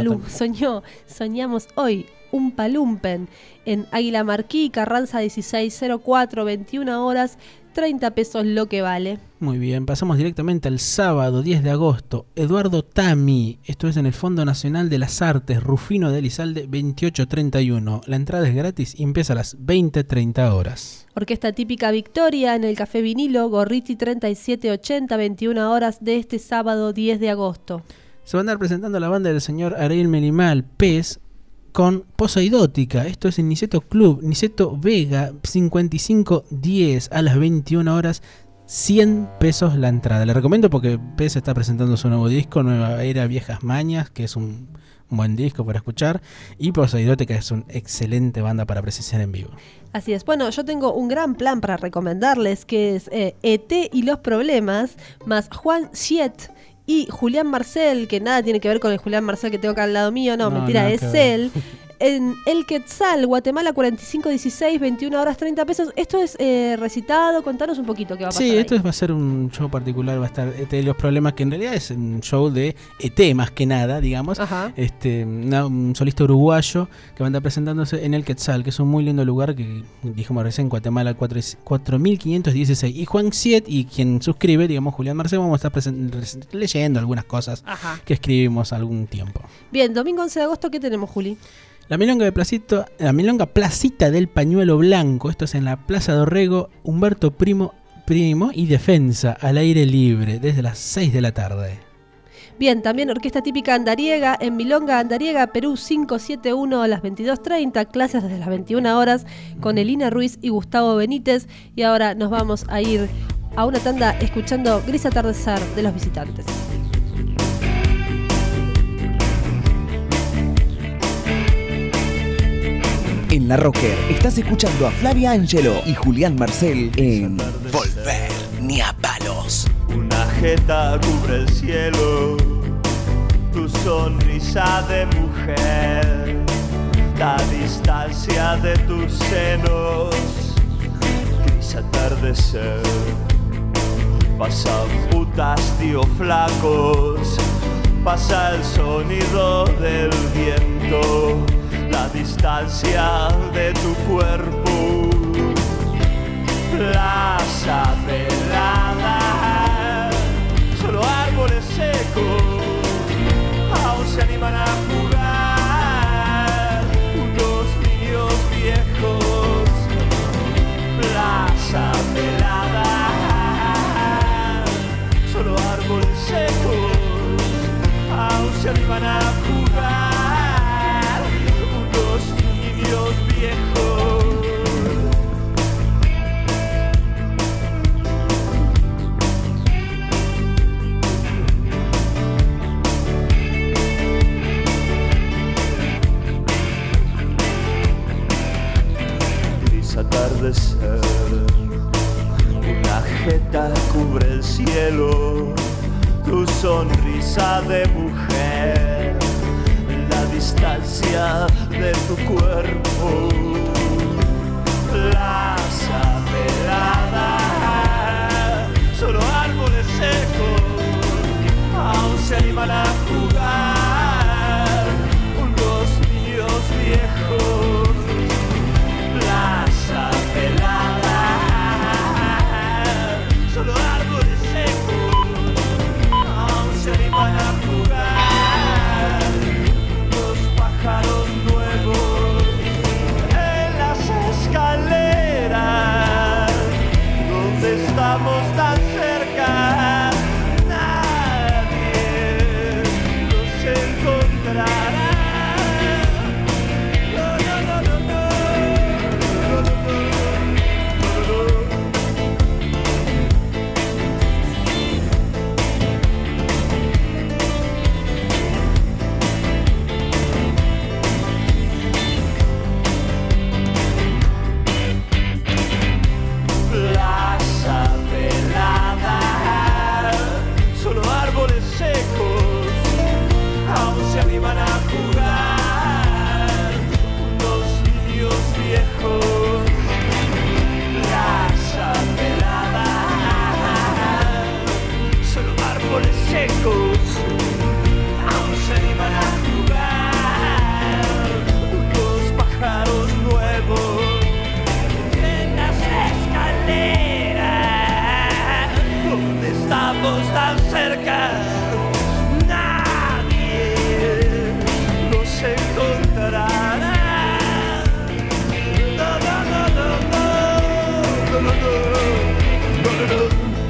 soñamos hoy, un palumpen, en Águila Marquí, Carranza 1604, 21 horas, 30 pesos lo que vale. Muy bien, pasamos directamente al sábado 10 de agosto. Eduardo Tami, esto es en el Fondo Nacional de las Artes, Rufino de Elizalde 2831. La entrada es gratis y empieza a las 20:30 horas. Orquesta Típica Victoria en el Café Vinilo, Gorriti 3780, 21 horas de este sábado 10 de agosto. Se va a andar presentando la banda del señor Ariel Melimal, Pez, con Poseidótica. Esto es en Niceto Club, Niceto Vega 5510 a las 21 horas, 100 pesos la entrada. Le recomiendo porque Pez está presentando su nuevo disco, Nueva Era Viejas Mañas, que es un buen disco para escuchar, y Poseidótica es una excelente banda para presenciar en vivo. Así es. Bueno, yo tengo un gran plan para recomendarles, que es ET y los problemas, más Juan Siet y Julián Marcel, que nada tiene que ver con el Julián Marcel que tengo acá al lado mío, no mentira, es él. En El Quetzal, Guatemala 4516, 21 horas 30 pesos. Esto es recitado, contanos un poquito qué va a pasar. Sí, esto ahí. Va a ser un show particular, va a estar Los Problemas, que en realidad es un show de ET más que nada, digamos. Un solista uruguayo que va a andar presentándose en El Quetzal, que es un muy lindo lugar que dijimos recién, Guatemala 4516. Y Juan Siet y quien suscribe, digamos Julián Marcel, vamos a estar leyendo algunas cosas que escribimos algún tiempo. Bien, domingo 11 de agosto, ¿qué tenemos, Juli? La milonga Placita del Pañuelo Blanco, esto es en la Plaza Dorrego, Humberto Primo y Defensa, al aire libre, desde las 6 de la tarde. Bien, también Orquesta Típica Andariega, en Milonga Andariega, Perú 571 a las 22:30, clases desde las 21 horas, con Elina Ruiz y Gustavo Benítez. Y ahora nos vamos a ir a una tanda escuchando Gris Atardecer de Los Visitantes. En La Rocker estás escuchando a Flavia Angelo y Julián Marcel en Volver ni a palos. Una jeta cubre el cielo, tu sonrisa de mujer, la distancia de tus senos, gris atardecer. Pasan putas, tío flacos, pasa el sonido del viento, la distancia de tu cuerpo, plaza pelada, solo árboles secos, aún se animan a jugar unos niños viejos, plaza pelada, solo árboles secos, aún se animan a jugar niños viejos. Gris atardecer, una jeta cubre el cielo, tu sonrisa de mujer, la distancia de tu cuerpo, plaza pelada, solo árboles secos, aún se animan a jugar unos niños viejos, plaza pelada, solo árboles secos, aún se animan a jugar pájaros estamos tan cerca, nadie nos encontrará. Plaza pelada, solo árboles secos, aún se animan a jugar unos niños viejos. Plaza pelada, solo árboles secos, aún se animan a jugar unos pájaros nuevos. Estamos tan cerca, nadie nos encontrará. No, no, no, no, no, no, no, no, no, no.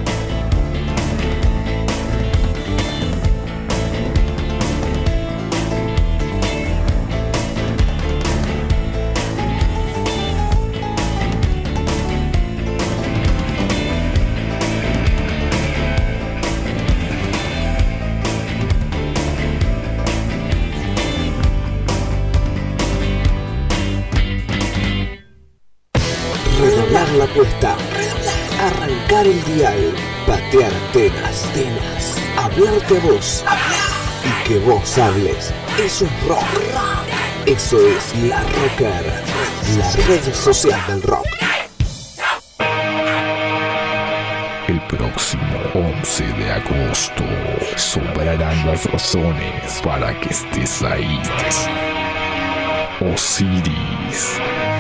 Redoblar la apuesta, arrancar el dial, patear antenas, hablarte a vos y que vos hables. Eso es rock. Eso es La Rocker, la red social del rock. El próximo 11 de agosto sobrarán las razones para que estés ahí. Osiris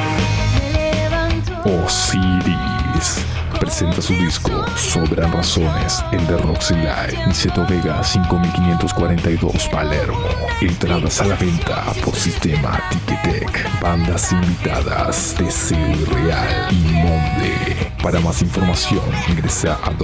presenta su disco Sobran Razones en The Roxy Live, Niceto Vega 5542 Palermo. Entradas a la venta por sistema Ticketek. Bandas invitadas Deseo Irreal y Monde. Para más información ingresa a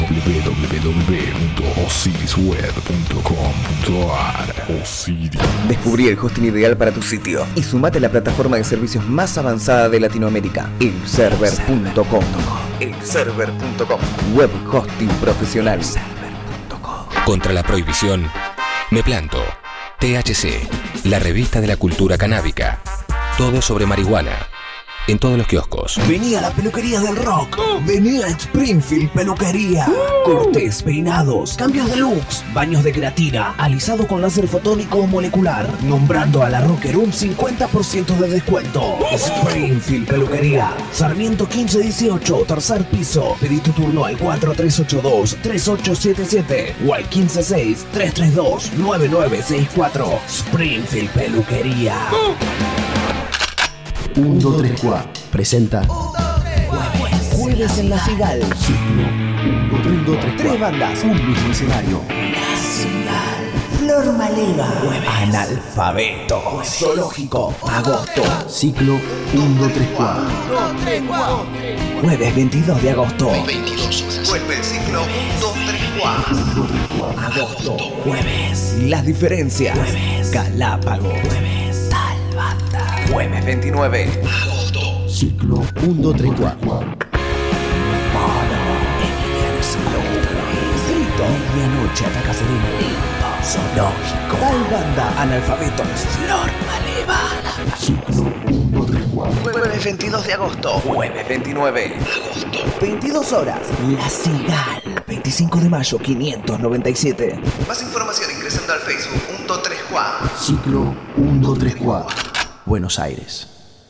www.osirisweb.com.ar. Osiris. Descubrí el hosting ideal para tu sitio y sumate a la plataforma de servicios más avanzada de Latinoamérica, elserver.com. elserver.com. Web hosting profesional. Contra la prohibición, me planto. THC, la revista de la cultura canábica. Todo sobre marihuana. En todos los kioscos. Vení a la peluquería del rock. Vení a Springfield Peluquería. Cortes, peinados, cambios de looks, baños de queratina, alisado con láser fotónico o molecular. Nombrando a La Rocker un 50% de descuento. Springfield Peluquería. Sarmiento 1518, tercer piso. Pedí tu turno al 4382-3877 o al 156-332-9964. Springfield Peluquería. 1, 2, 3, 4. Presenta Jueves en La Cigal. Ciclo 1, 2, 3, 4. 3 bandas, un mismo escenario. La Cigal. Flor Maleva. Analfabeto. Zoológico. Agosto. Ciclo 1, 2, 3, 4. Jueves 22 de agosto. 22 horas. Vuelve el ciclo 1, 2, 3, 4. Agosto. Jueves. Las diferencias. Jueves. Galápago. Jueves. Tal banda. Jueves 29. Agosto. Ciclo 1, 2, 3, 4. Medianoche ataca sereno. Zoológico. Tal banda. Analfabeto. Flor Maleva. Ciclo 1, 3, 4. Jueves 22 de agosto. Jueves 29. Agosto. 22 horas. La Cigal. 25 de mayo 597. Más información ingresando al Facebook 1, 2, 3, 4. Ciclo 1, 2, 3, 4. Buenos Aires.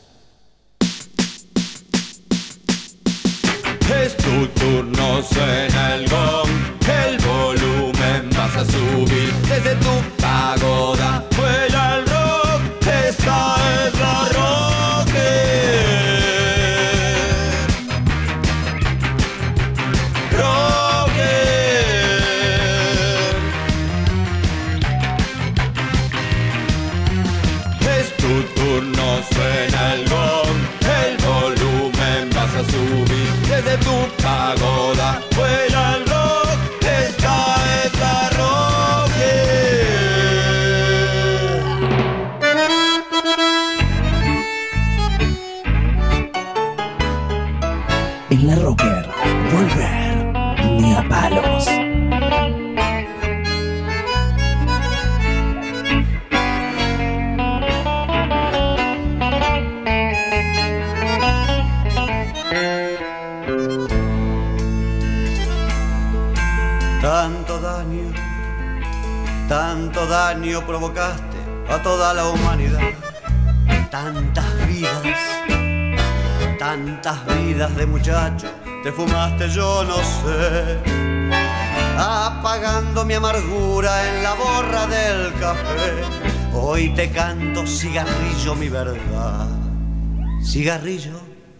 Es tu turno, suena el gong, el volumen vas a subir. Desde tu pagoda vuela el rock, esta es la Es tu turno, suena el gong, el volumen vas a subir. Desde tu pagoda ni a palos. Tanto daño provocaste a toda la humanidad. Tantas vidas de muchacho te fumaste, yo no sé, apagando mi amargura en la borra del café. Hoy te canto, cigarrillo, mi verdad. Cigarrillo,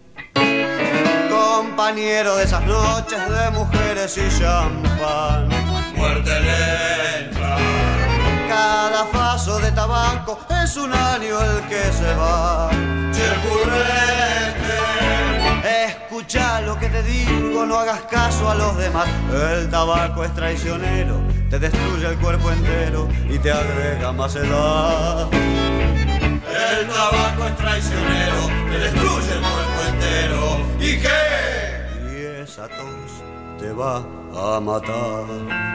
compañero de esas noches de mujeres y champán. Muerte lenta. Cada paso de tabaco es un año el que se va. Chepurrete, escucha lo que te digo, no hagas caso a los demás. El tabaco es traicionero, te destruye el cuerpo entero y te agrega más edad. El tabaco es traicionero, te destruye el cuerpo entero. ¿Y qué? Y esa tos te va a matar.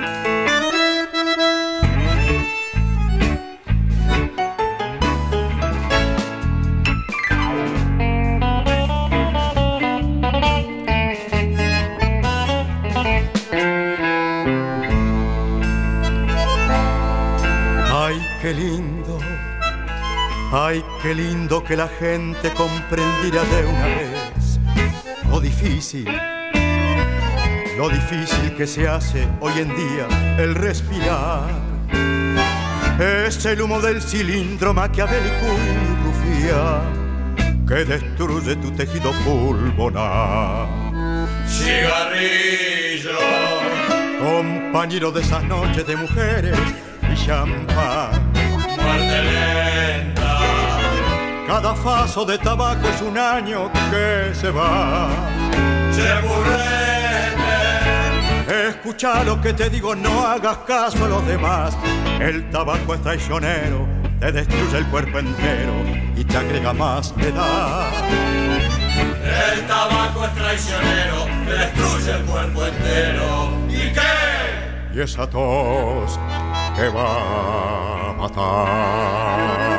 Ay, qué lindo que la gente comprendiera de una vez lo difícil que se hace hoy en día el respirar. Es el humo del cilindro maquiavélico y rufián que destruye tu tejido pulmonar. Cigarrillo, compañero de esas noches de mujeres y champán. Muerte lenta. Cada paso de tabaco es un año que se va. Chepurrete, escucha lo que te digo, no hagas caso a los demás. El tabaco es traicionero, te destruye el cuerpo entero y te agrega más edad. El tabaco es traicionero, te destruye el cuerpo entero. ¿Y qué? Y esa tos te va a matar.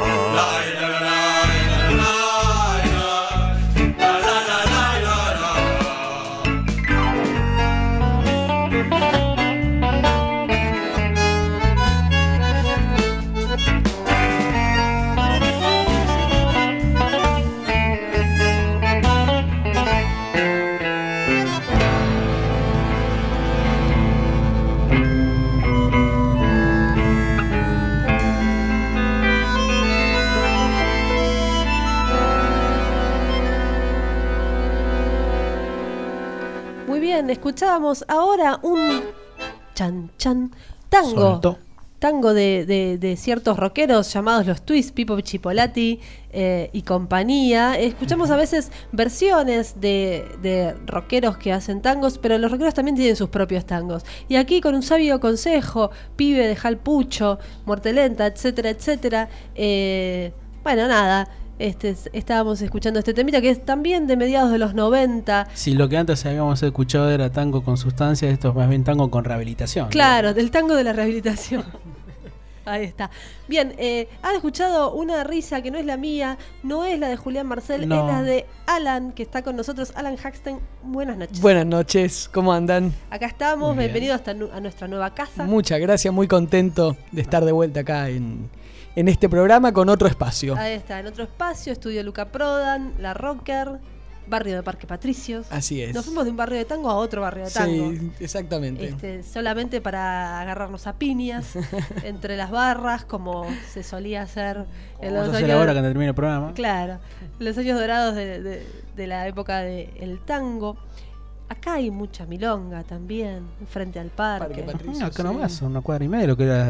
Escuchábamos ahora un tango. Soltó. Tango de ciertos rockeros llamados los Twist, Pipo Chipolati y compañía. Escuchamos a veces versiones de rockeros que hacen tangos, pero los rockeros también tienen sus propios tangos. Y aquí con un sabio consejo, Pibe, deja el pucho, Muerte lenta, etcétera, etcétera. Bueno, nada. Estábamos escuchando este temita que es también de mediados de los 90. Si lo que antes habíamos escuchado era tango con sustancia, esto es más bien tango con rehabilitación. Claro, ¿no? Del tango de la rehabilitación. Ahí está. Bien, han escuchado una risa que no es la mía, no es la de Julián Marcel, No. es la de Alan, que está con nosotros. Alan Hackstein, buenas noches. Buenas noches, ¿cómo andan? Acá estamos, bienvenidos a nuestra nueva casa. Muchas gracias, muy contento de estar de vuelta acá en este programa con otro espacio. Ahí está, en otro espacio, Estudio Luca Prodan, La Rocker, barrio de Parque Patricios. Así es. Nos fuimos de un barrio de tango a otro barrio de tango. Sí, exactamente. Solamente para agarrarnos a piñas entre las barras, como se solía hacer en los Vamos a años. hacer ahora cuando termine el programa. Claro, en los años dorados de la época del tango. Acá hay mucha milonga también, frente al parque. Acá nomás, una cuadra y media, lo que era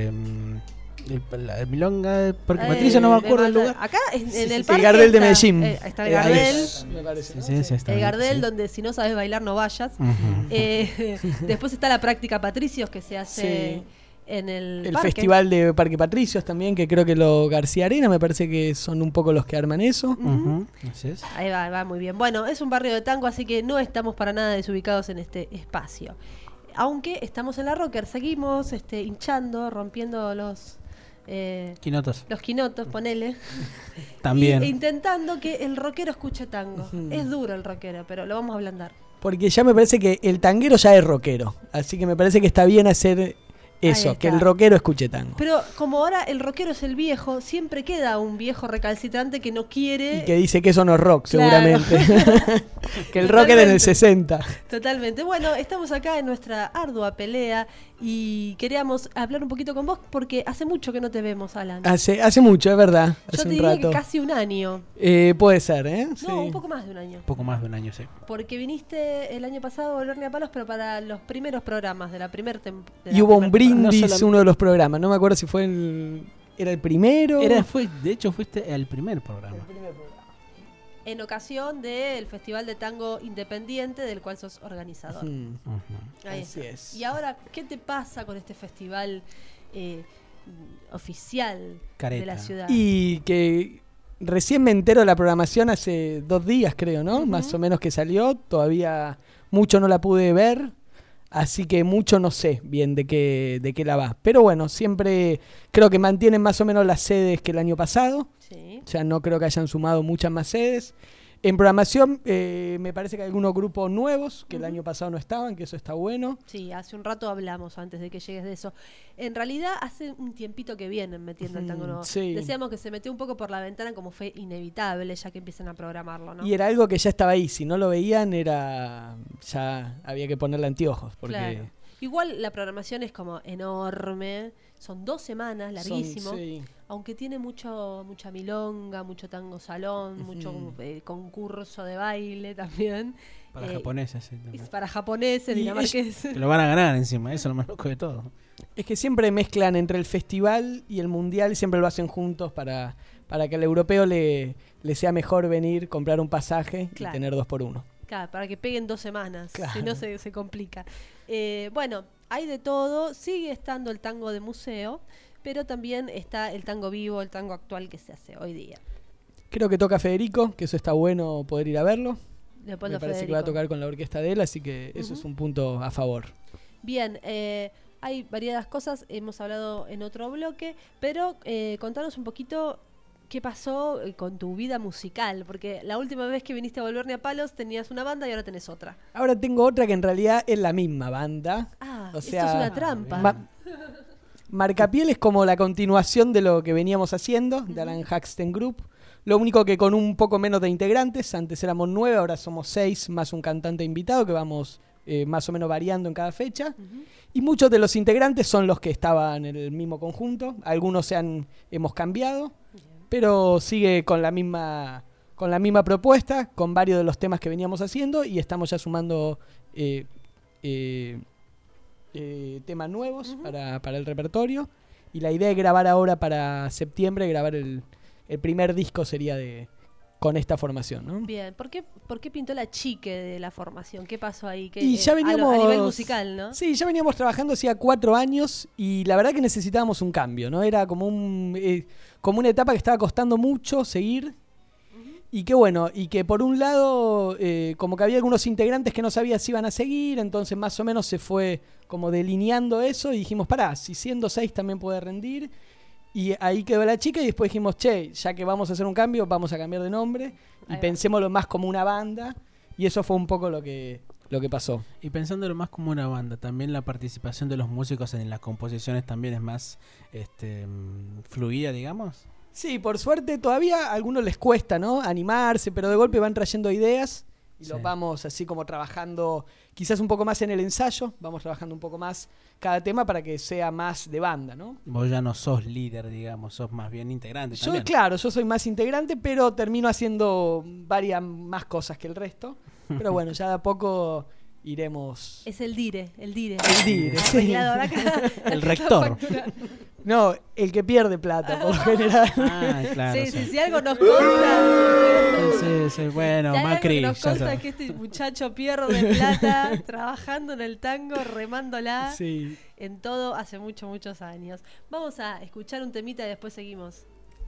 la milonga de Parque Patricio, no me acuerdo el lugar. Acá en el El parque Gardel de está, Medellín. Está el Gardel. Me parece. Sí, está El bien, Gardel, sí. donde si no sabes bailar no vayas. Ujú. Después está la práctica Patricios, que se hace En el parque. Festival de Parque Patricios también, que creo que los García Arena me parece que son un poco los que arman eso. Así es. Ahí va muy bien. Bueno, es un barrio de tango, así que no estamos para nada desubicados en este espacio. Aunque estamos en la Rocker, seguimos hinchando, rompiendo los quinotos. Los quinotos, ponele. También. E intentando que el rockero escuche tango. Es duro el rockero, pero lo vamos a ablandar. Porque ya me parece que el tanguero ya es rockero. Así que me parece que está bien hacer eso, que el rockero escuche tango. Pero como ahora el rockero es el viejo, siempre queda un viejo recalcitrante que no quiere... Y que dice que eso no es rock, claro. Seguramente. Que el rock era en el 60. Totalmente. Bueno, estamos acá en nuestra ardua pelea y queríamos hablar un poquito con vos porque hace mucho que no te vemos, Alan. Hace mucho, es verdad. Yo hace te un diría rato. que casi un año. Puede ser, ¿eh? No, un poco más de un año. Un poco más de un año, sí. Porque viniste el año pasado a Volverme a Palos, pero para los primeros programas de la primera temporada. Y hubo un brindis, uno de los programas. No me acuerdo si fue ¿era el primero? De hecho, fuiste el primer programa. En ocasión del Festival de Tango Independiente, del cual sos organizador. Ahí Así es. Y ahora, ¿qué te pasa con este festival oficial de la ciudad? Y que recién me entero de la programación hace 2 días, creo, ¿no? Más o menos que salió. Todavía mucho no la pude ver. Así que mucho no sé bien de qué la va. Pero bueno, siempre creo que mantienen más o menos las sedes que el año pasado. Sí. O sea, no creo que hayan sumado muchas más sedes. En programación me parece que hay algunos grupos nuevos que el año pasado no estaban, que eso está bueno. Sí, hace un rato hablamos antes de que llegues de eso. En realidad hace un tiempito que vienen metiendo el tango nuevo. Sí. Decíamos que se metió un poco por la ventana como fue inevitable ya que empiezan a programarlo, ¿no? Y era algo que ya estaba ahí, si no lo veían ya había que ponerle anteojos. Porque claro. Igual la programación es como enorme, son 2 semanas, larguísimo, sí. Aunque tiene mucha milonga, mucho tango salón, mucho concurso de baile también. Para japoneses, sí. También. Para japoneses, dinamarqueses. Que lo van a ganar encima, eso es lo más loco de todo. Es que siempre mezclan entre el festival y el mundial, siempre lo hacen juntos para que al europeo le sea mejor venir, comprar un pasaje y tener 2 por 1. Claro, para que peguen 2 semanas, claro. Si no se complica. Bueno, hay de todo, sigue estando el tango de museo, pero también está el tango vivo, el tango actual que se hace hoy día. Creo que toca Federico, que eso está bueno poder ir a verlo. Leopoldo Me parece Federico. que va a tocar con la orquesta de él, así que eso es un punto a favor. Bien, hay variadas cosas, hemos hablado en otro bloque, pero contanos un poquito qué pasó con tu vida musical, porque la última vez que viniste a Volverme a Palos tenías una banda y ahora tenés otra. Ahora tengo otra que en realidad es la misma banda. O sea, esto es una trampa. Marcapiel es como la continuación de lo que veníamos haciendo, de Alan Haxton Group. Lo único que con un poco menos de integrantes, antes éramos 9, ahora somos 6, más un cantante invitado que vamos más o menos variando en cada fecha. Y muchos de los integrantes son los que estaban en el mismo conjunto, algunos hemos cambiado, pero sigue con la misma propuesta, con varios de los temas que veníamos haciendo y estamos ya sumando temas nuevos para el repertorio. Y la idea es grabar ahora para septiembre, grabar el primer disco sería con esta formación, ¿no? Bien, ¿por qué pintó la chique de la formación? ¿Qué pasó ahí? Y ya veníamos, a nivel musical, ¿no? Sí, ya veníamos trabajando hacía 4 años y la verdad que necesitábamos un cambio, ¿no? Era como una etapa que estaba costando mucho seguir. Y que bueno, y que por un lado como que había algunos integrantes que no sabían si iban a seguir, entonces más o menos se fue como delineando eso y dijimos, si siendo 6 también puede rendir. Y ahí quedó la chica y después dijimos, ya que vamos a hacer un cambio, vamos a cambiar de nombre y pensémoslo más como una banda. Y eso fue un poco lo que pasó. Y pensándolo más como una banda, también la participación de los músicos en las composiciones también es más fluida, digamos. Sí, por suerte todavía a algunos les cuesta, ¿no? Animarse, pero de golpe van trayendo ideas y los vamos así como trabajando quizás un poco más en el ensayo, vamos trabajando un poco más cada tema para que sea más de banda, ¿no? Vos ya no sos líder, digamos, sos más bien integrante también. Yo soy más integrante, pero termino haciendo varias más cosas que el resto. Pero bueno, ya de a poco iremos... Es el dire. El dire, sí. El rector. No, el que pierde plata, por lo general. Claro. Sí, si algo nos consta. Sí, bueno, Si hay algo Macri. que nos ya consta está. es que este muchacho pierde plata trabajando en el tango, remándola Sí. en todo hace muchos años. Vamos a escuchar un temita y después seguimos.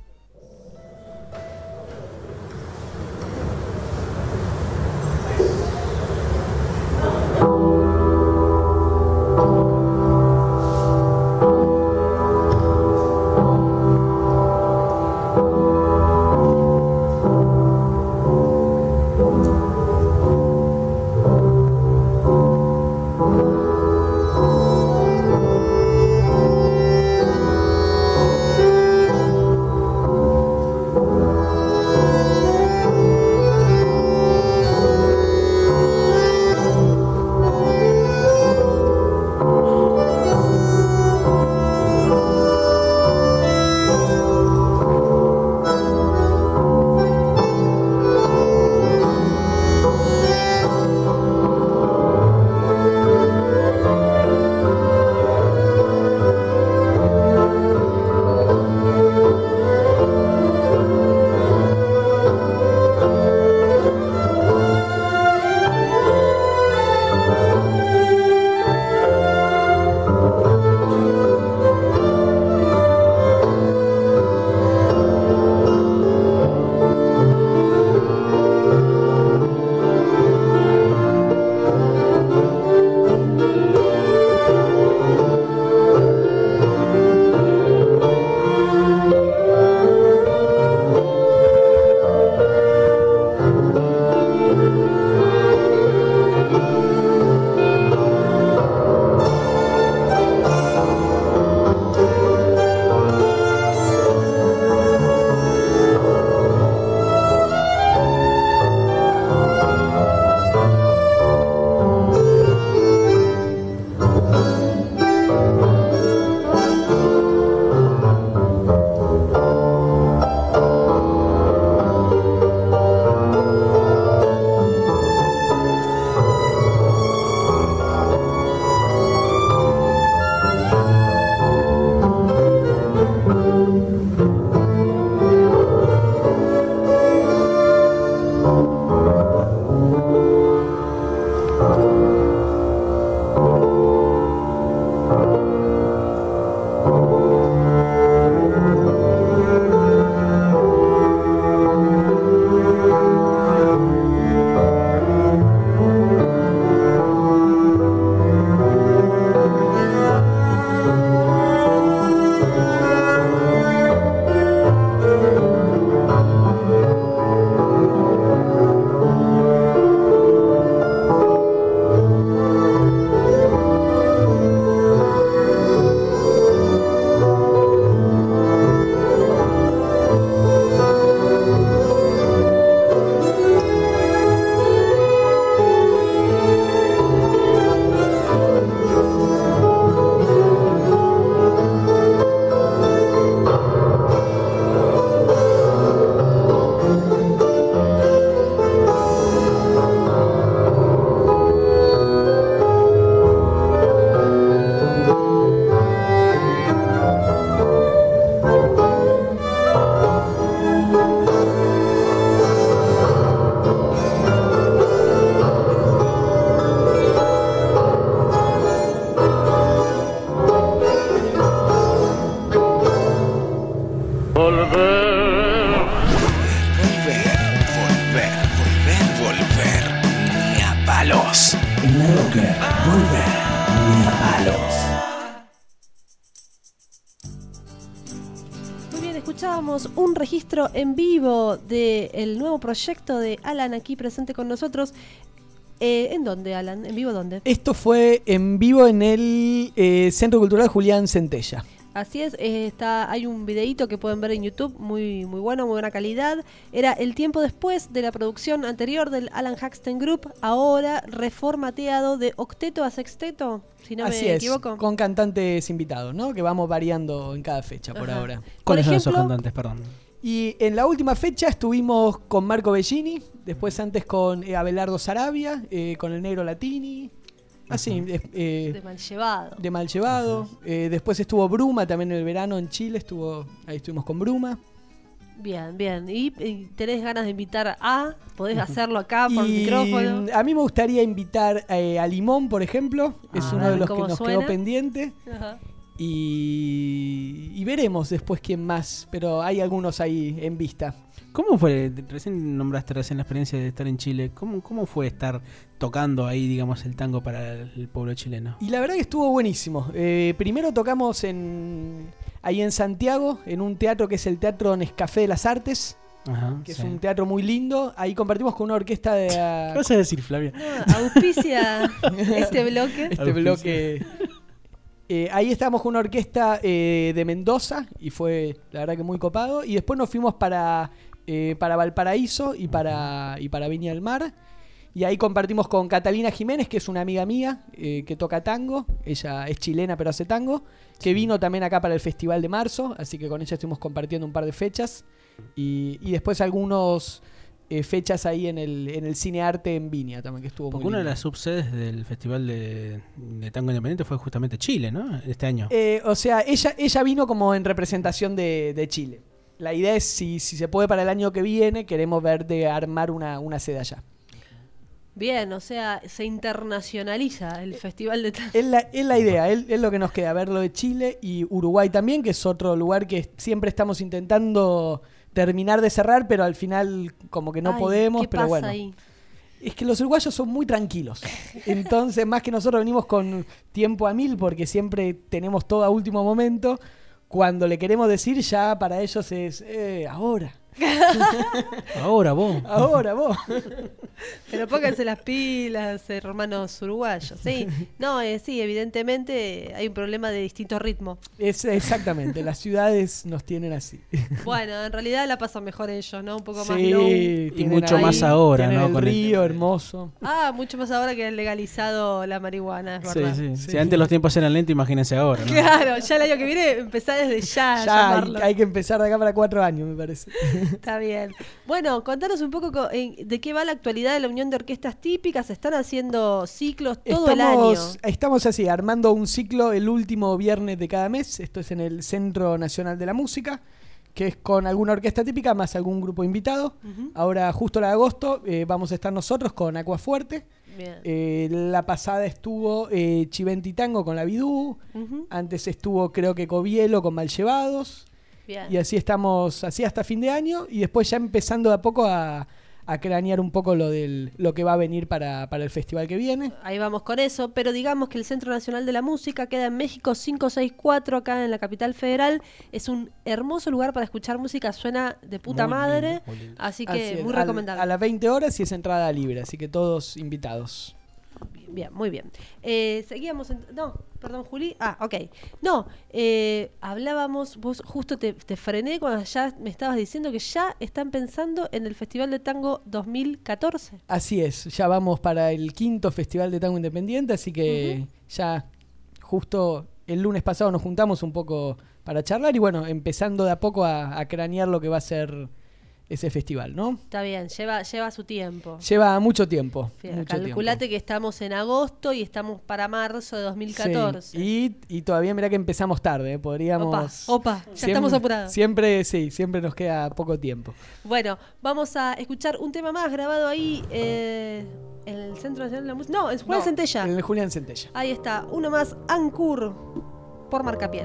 Escuchábamos un registro en vivo del nuevo proyecto de Alan aquí presente con nosotros. ¿En dónde, Alan? ¿En vivo dónde? Esto fue en vivo en el Centro Cultural Julián Centella. Así es, hay un videíto que pueden ver en YouTube, muy bueno, muy buena calidad. Era el tiempo después de la producción anterior del Alan Haxton Group, ahora reformateado de octeto a sexteto, si no Así me es, equivoco. con cantantes invitados, ¿no? Que vamos variando en cada fecha por Ajá. ahora. ¿Cuáles son esos cantantes? Perdón. Y en la última fecha estuvimos con Marco Bellini, después antes con Abelardo Sarabia, con el Negro Latini. Así, De mal llevado. de mal llevado. Después estuvo Bruma también en el verano en Chile, ahí estuvimos con Bruma. Bien, bien. ¿Y tenés ganas de invitar a? ¿Podés hacerlo acá por micrófono? A mí me gustaría invitar a Limón, por ejemplo. Es uno de los que nos quedó pendiente. Ajá. Y veremos después quién más. Pero hay algunos ahí en vista. ¿Cómo fue? Nombraste recién la experiencia de estar en Chile. ¿Cómo fue estar tocando ahí, digamos, el tango para el pueblo chileno? Y la verdad que estuvo buenísimo. Primero tocamos ahí en Santiago, en un teatro que es el Teatro Nescafé de las Artes. Ajá, que es un teatro muy lindo. Ahí compartimos con una orquesta de... ¿Qué vas a decir, Flavia? No, auspicia este bloque. Bloque. Ahí estábamos con una orquesta de Mendoza y fue la verdad que muy copado. Y después nos fuimos para Valparaíso y para Viña del Mar. Y ahí compartimos con Catalina Jiménez, que es una amiga mía que toca tango. Ella es chilena pero hace tango. Que vino también acá para el Festival de Marzo. Así que con ella estuvimos compartiendo un par de fechas. Y después algunos fechas ahí en el Cine Arte en Viña también, que estuvo Porque muy una de lindo. las subsedes del Festival de Tango Independiente fue justamente Chile, ¿no? Este año. O sea, ella vino como en representación de Chile. La idea es, si se puede para el año que viene, queremos ver de armar una sede allá. Bien, o sea, se internacionaliza el Festival de Tango. Es la idea, es lo que nos queda, verlo de Chile y Uruguay también, que es otro lugar que siempre estamos intentando terminar de cerrar, pero al final como que no podemos, ¿qué pero pasa bueno. ahí? Es que los uruguayos son muy tranquilos. Entonces, más que nosotros venimos con tiempo a 1000 porque siempre tenemos todo a último momento. Cuando le queremos decir, ya para ellos es ahora. Ahora vos. Ahora vos. Pero pónganse las pilas, hermanos uruguayos. Sí, no, sí, evidentemente hay un problema de distinto ritmo. Exactamente, las ciudades nos tienen así. Bueno, en realidad la pasan mejor ellos, ¿no? Un poco más Sí, low. Y mucho más ahora, tienen ¿no? el Con río hermoso. Mucho más ahora que han legalizado la marihuana, es verdad. Sí. Si antes los tiempos eran lentos, imagínense ahora, ¿no? Claro, ya el año que viene empezar desde ya a Ya llamarlo. hay que empezar de acá para 4 años, me parece. Está bien. Bueno, contanos un poco de qué va la actualidad de la Unión de Orquestas Típicas. Están haciendo ciclos todo el año. Estamos así, armando un ciclo el último viernes de cada mes. Esto es en el Centro Nacional de la Música, que es con alguna orquesta típica más algún grupo invitado. Ahora, justo la de agosto, vamos a estar nosotros con Acuafuerte. La pasada estuvo Chiventi Tango con la Bidú. Antes estuvo, creo que Covielo con Mallevados. Bien. Y así estamos, así hasta fin de año. Y después ya empezando de a poco a cranear un poco lo que va a venir para el festival que viene. Ahí vamos con eso, pero digamos que el Centro Nacional de la Música queda en México 564, acá en la capital federal. Es un hermoso lugar para escuchar música, suena de puta Muy madre, lindo, muy lindo. así Así que es, muy recomendable. A las 20 horas y es entrada libre, así que todos invitados. Bien, muy bien. Seguíamos no, perdón, Juli. Ok. No, hablábamos, vos justo te frené cuando ya me estabas diciendo que ya están pensando en el Festival de Tango 2014. Así es, ya vamos para el 5º Festival de Tango Independiente, así que ya justo el lunes pasado nos juntamos un poco para charlar y bueno, empezando de a poco a cranear lo que va a ser ese festival, ¿no? Está bien, lleva su tiempo. Lleva mucho tiempo. Calculate que estamos en agosto y estamos para marzo de 2014. Sí, y todavía mirá que empezamos tarde, podríamos... Opa, ya estamos apurados. Siempre nos queda poco tiempo. Bueno, vamos a escuchar un tema más grabado ahí en el Centro Nacional de la Música. No, en Julián Centella. En el Julián Centella. Ahí está, uno más, Ancur, por Marcapiel.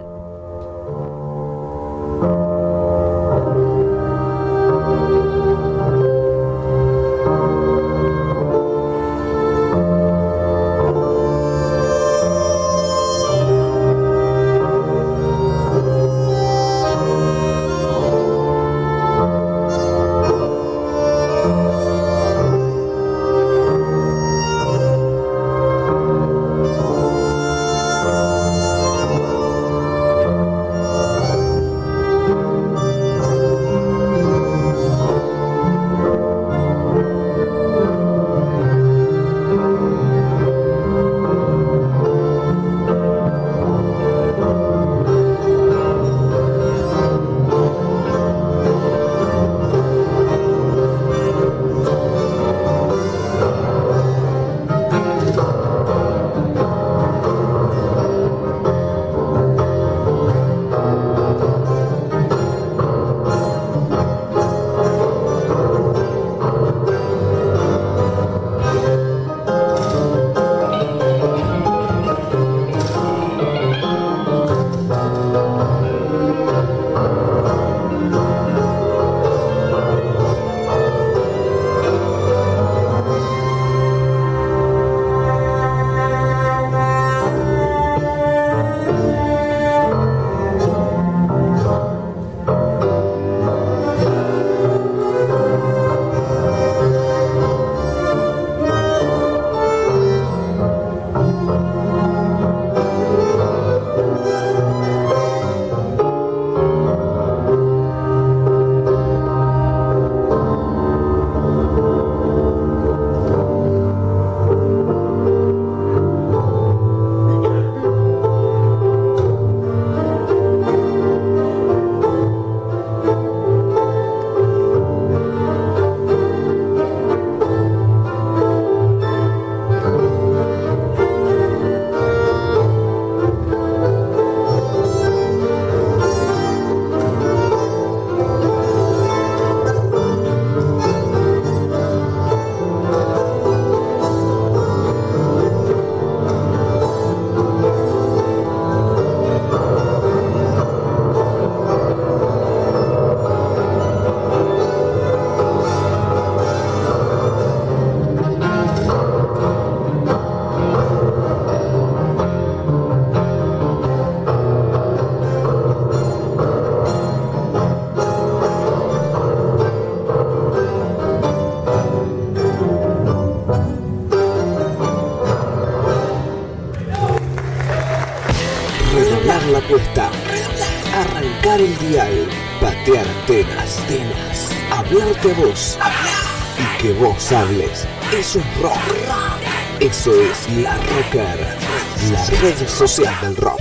La apuesta, arrancar el dial, patear antenas, hablarte a vos y que vos hables. Eso es rock. Eso es La Rocker, la red social del rock.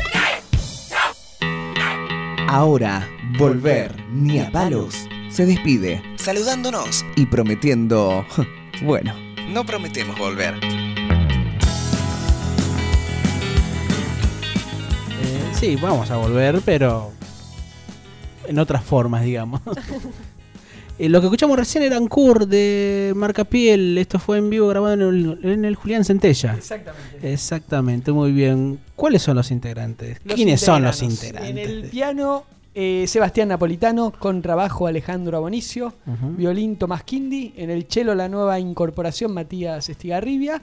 Ahora, Volver ni a palos se despide, saludándonos y prometiendo, bueno, no prometemos volver. Sí, vamos a volver, pero en otras formas, digamos. Lo que escuchamos recién era Ancur de Marcapiel. Esto fue en vivo grabado en el Julián Centella. Exactamente, muy bien. ¿Cuáles son los integrantes? ¿Quiénes son los integrantes? En el piano, Sebastián Napolitano. Contrabajo, Alejandro Abonicio. Violín, Tomás Quindi. En el cello, la nueva incorporación, Matías Estigarribia.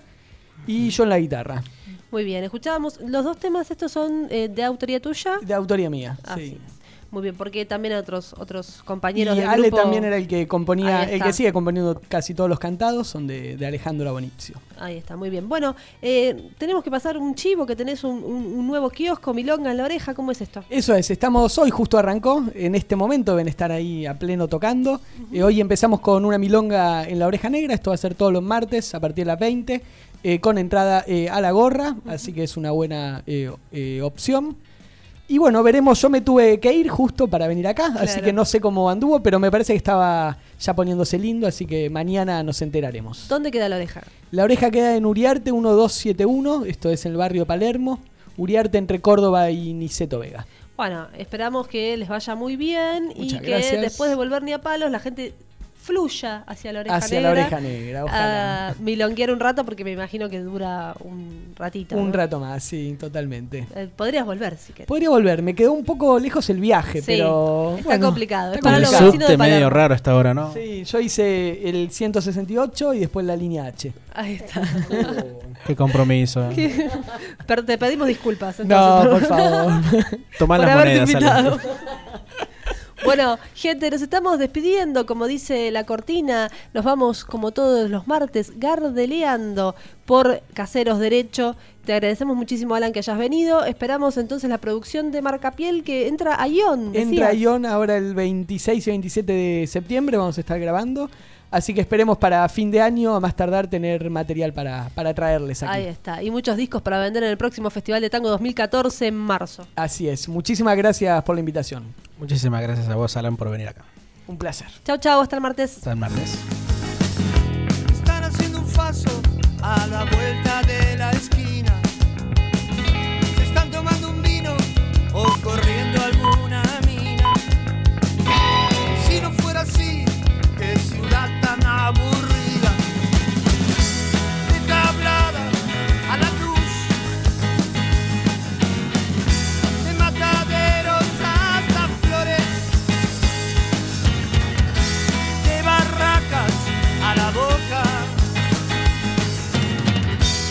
Y yo en la guitarra. Muy bien, escuchábamos los dos temas, estos son de autoría tuya. De autoría mía, Así sí. es. Muy bien, porque también otros compañeros y del Ale grupo. también era el que componía, el que sigue componiendo casi todos los cantados, son de Alejandro Abonicio. Ahí está, muy bien. Bueno, tenemos que pasar un chivo, que tenés un nuevo kiosco, Milonga en la Oreja, ¿cómo es esto? Eso es, estamos hoy, justo arrancó, en este momento deben estar ahí a pleno tocando. Hoy empezamos con una milonga en la Oreja Negra, esto va a ser todos los martes a partir de las 20, con entrada a la gorra, así que es una buena opción. Y bueno, veremos, yo me tuve que ir justo para venir acá, así que no sé cómo anduvo, pero me parece que estaba ya poniéndose lindo, así que mañana nos enteraremos. ¿Dónde queda la Oreja? La Oreja queda en Uriarte 1271, esto es en el barrio Palermo, Uriarte entre Córdoba y Niceto Vega. Bueno, esperamos que les vaya muy bien. Muchas y que gracias. después de volver ni a palos la gente fluya hacia la Oreja Hacia Negra. la Oreja Negra, ojalá. Milonguear un rato, porque me imagino que dura un ratito. Un ¿no? rato más, sí, totalmente. Podrías volver si querés. Podría volver, me quedó un poco lejos el viaje, Sí, pero está bueno, complicado. está Es para los complicado. vecinos de Subte medio Palermo. raro hasta ahora, ¿no? Sí, yo hice el 168 y después la línea H. Ahí está. Qué compromiso. Pero te pedimos disculpas. No, entonces, por favor. Tomá por las haberte monedas. invitado. Ale. Bueno, gente, nos estamos despidiendo, como dice la cortina, nos vamos como todos los martes gardeleando por Caseros Derecho. Te agradecemos muchísimo, Alan, que hayas venido. Esperamos entonces la producción de Marcapiel, que entra a Ion. Entra a Ion ahora el 26 y 27 de septiembre, vamos a estar grabando. Así que esperemos para fin de año, a más tardar, tener material para traerles aquí. Ahí está. Y muchos discos para vender en el próximo Festival de Tango 2014 en marzo. Así es. Muchísimas gracias por la invitación. Muchísimas gracias a vos, Alan, por venir acá. Un placer. Chau, chau. Hasta el martes. Hasta el martes. Están haciendo un paso a la vuelta de la esquina. Se están tomando un vino o corriendo alguna mina. Si no fuera así, qué ciudad tan aburrida. De Tablada a la Cruz, de Mataderos hasta Flores, de Barracas a La Boca.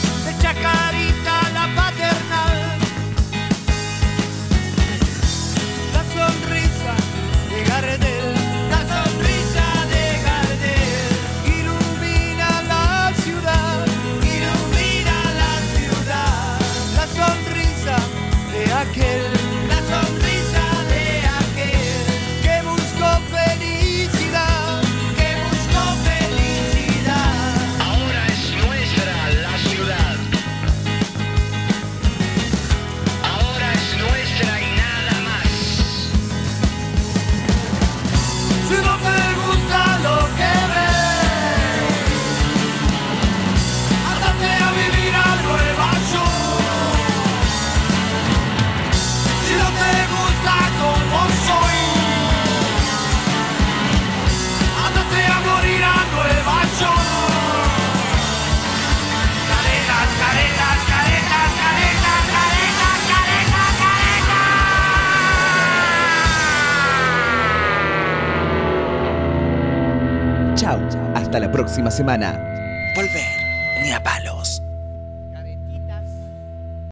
Chau, hasta la próxima semana. Volver ni a palos.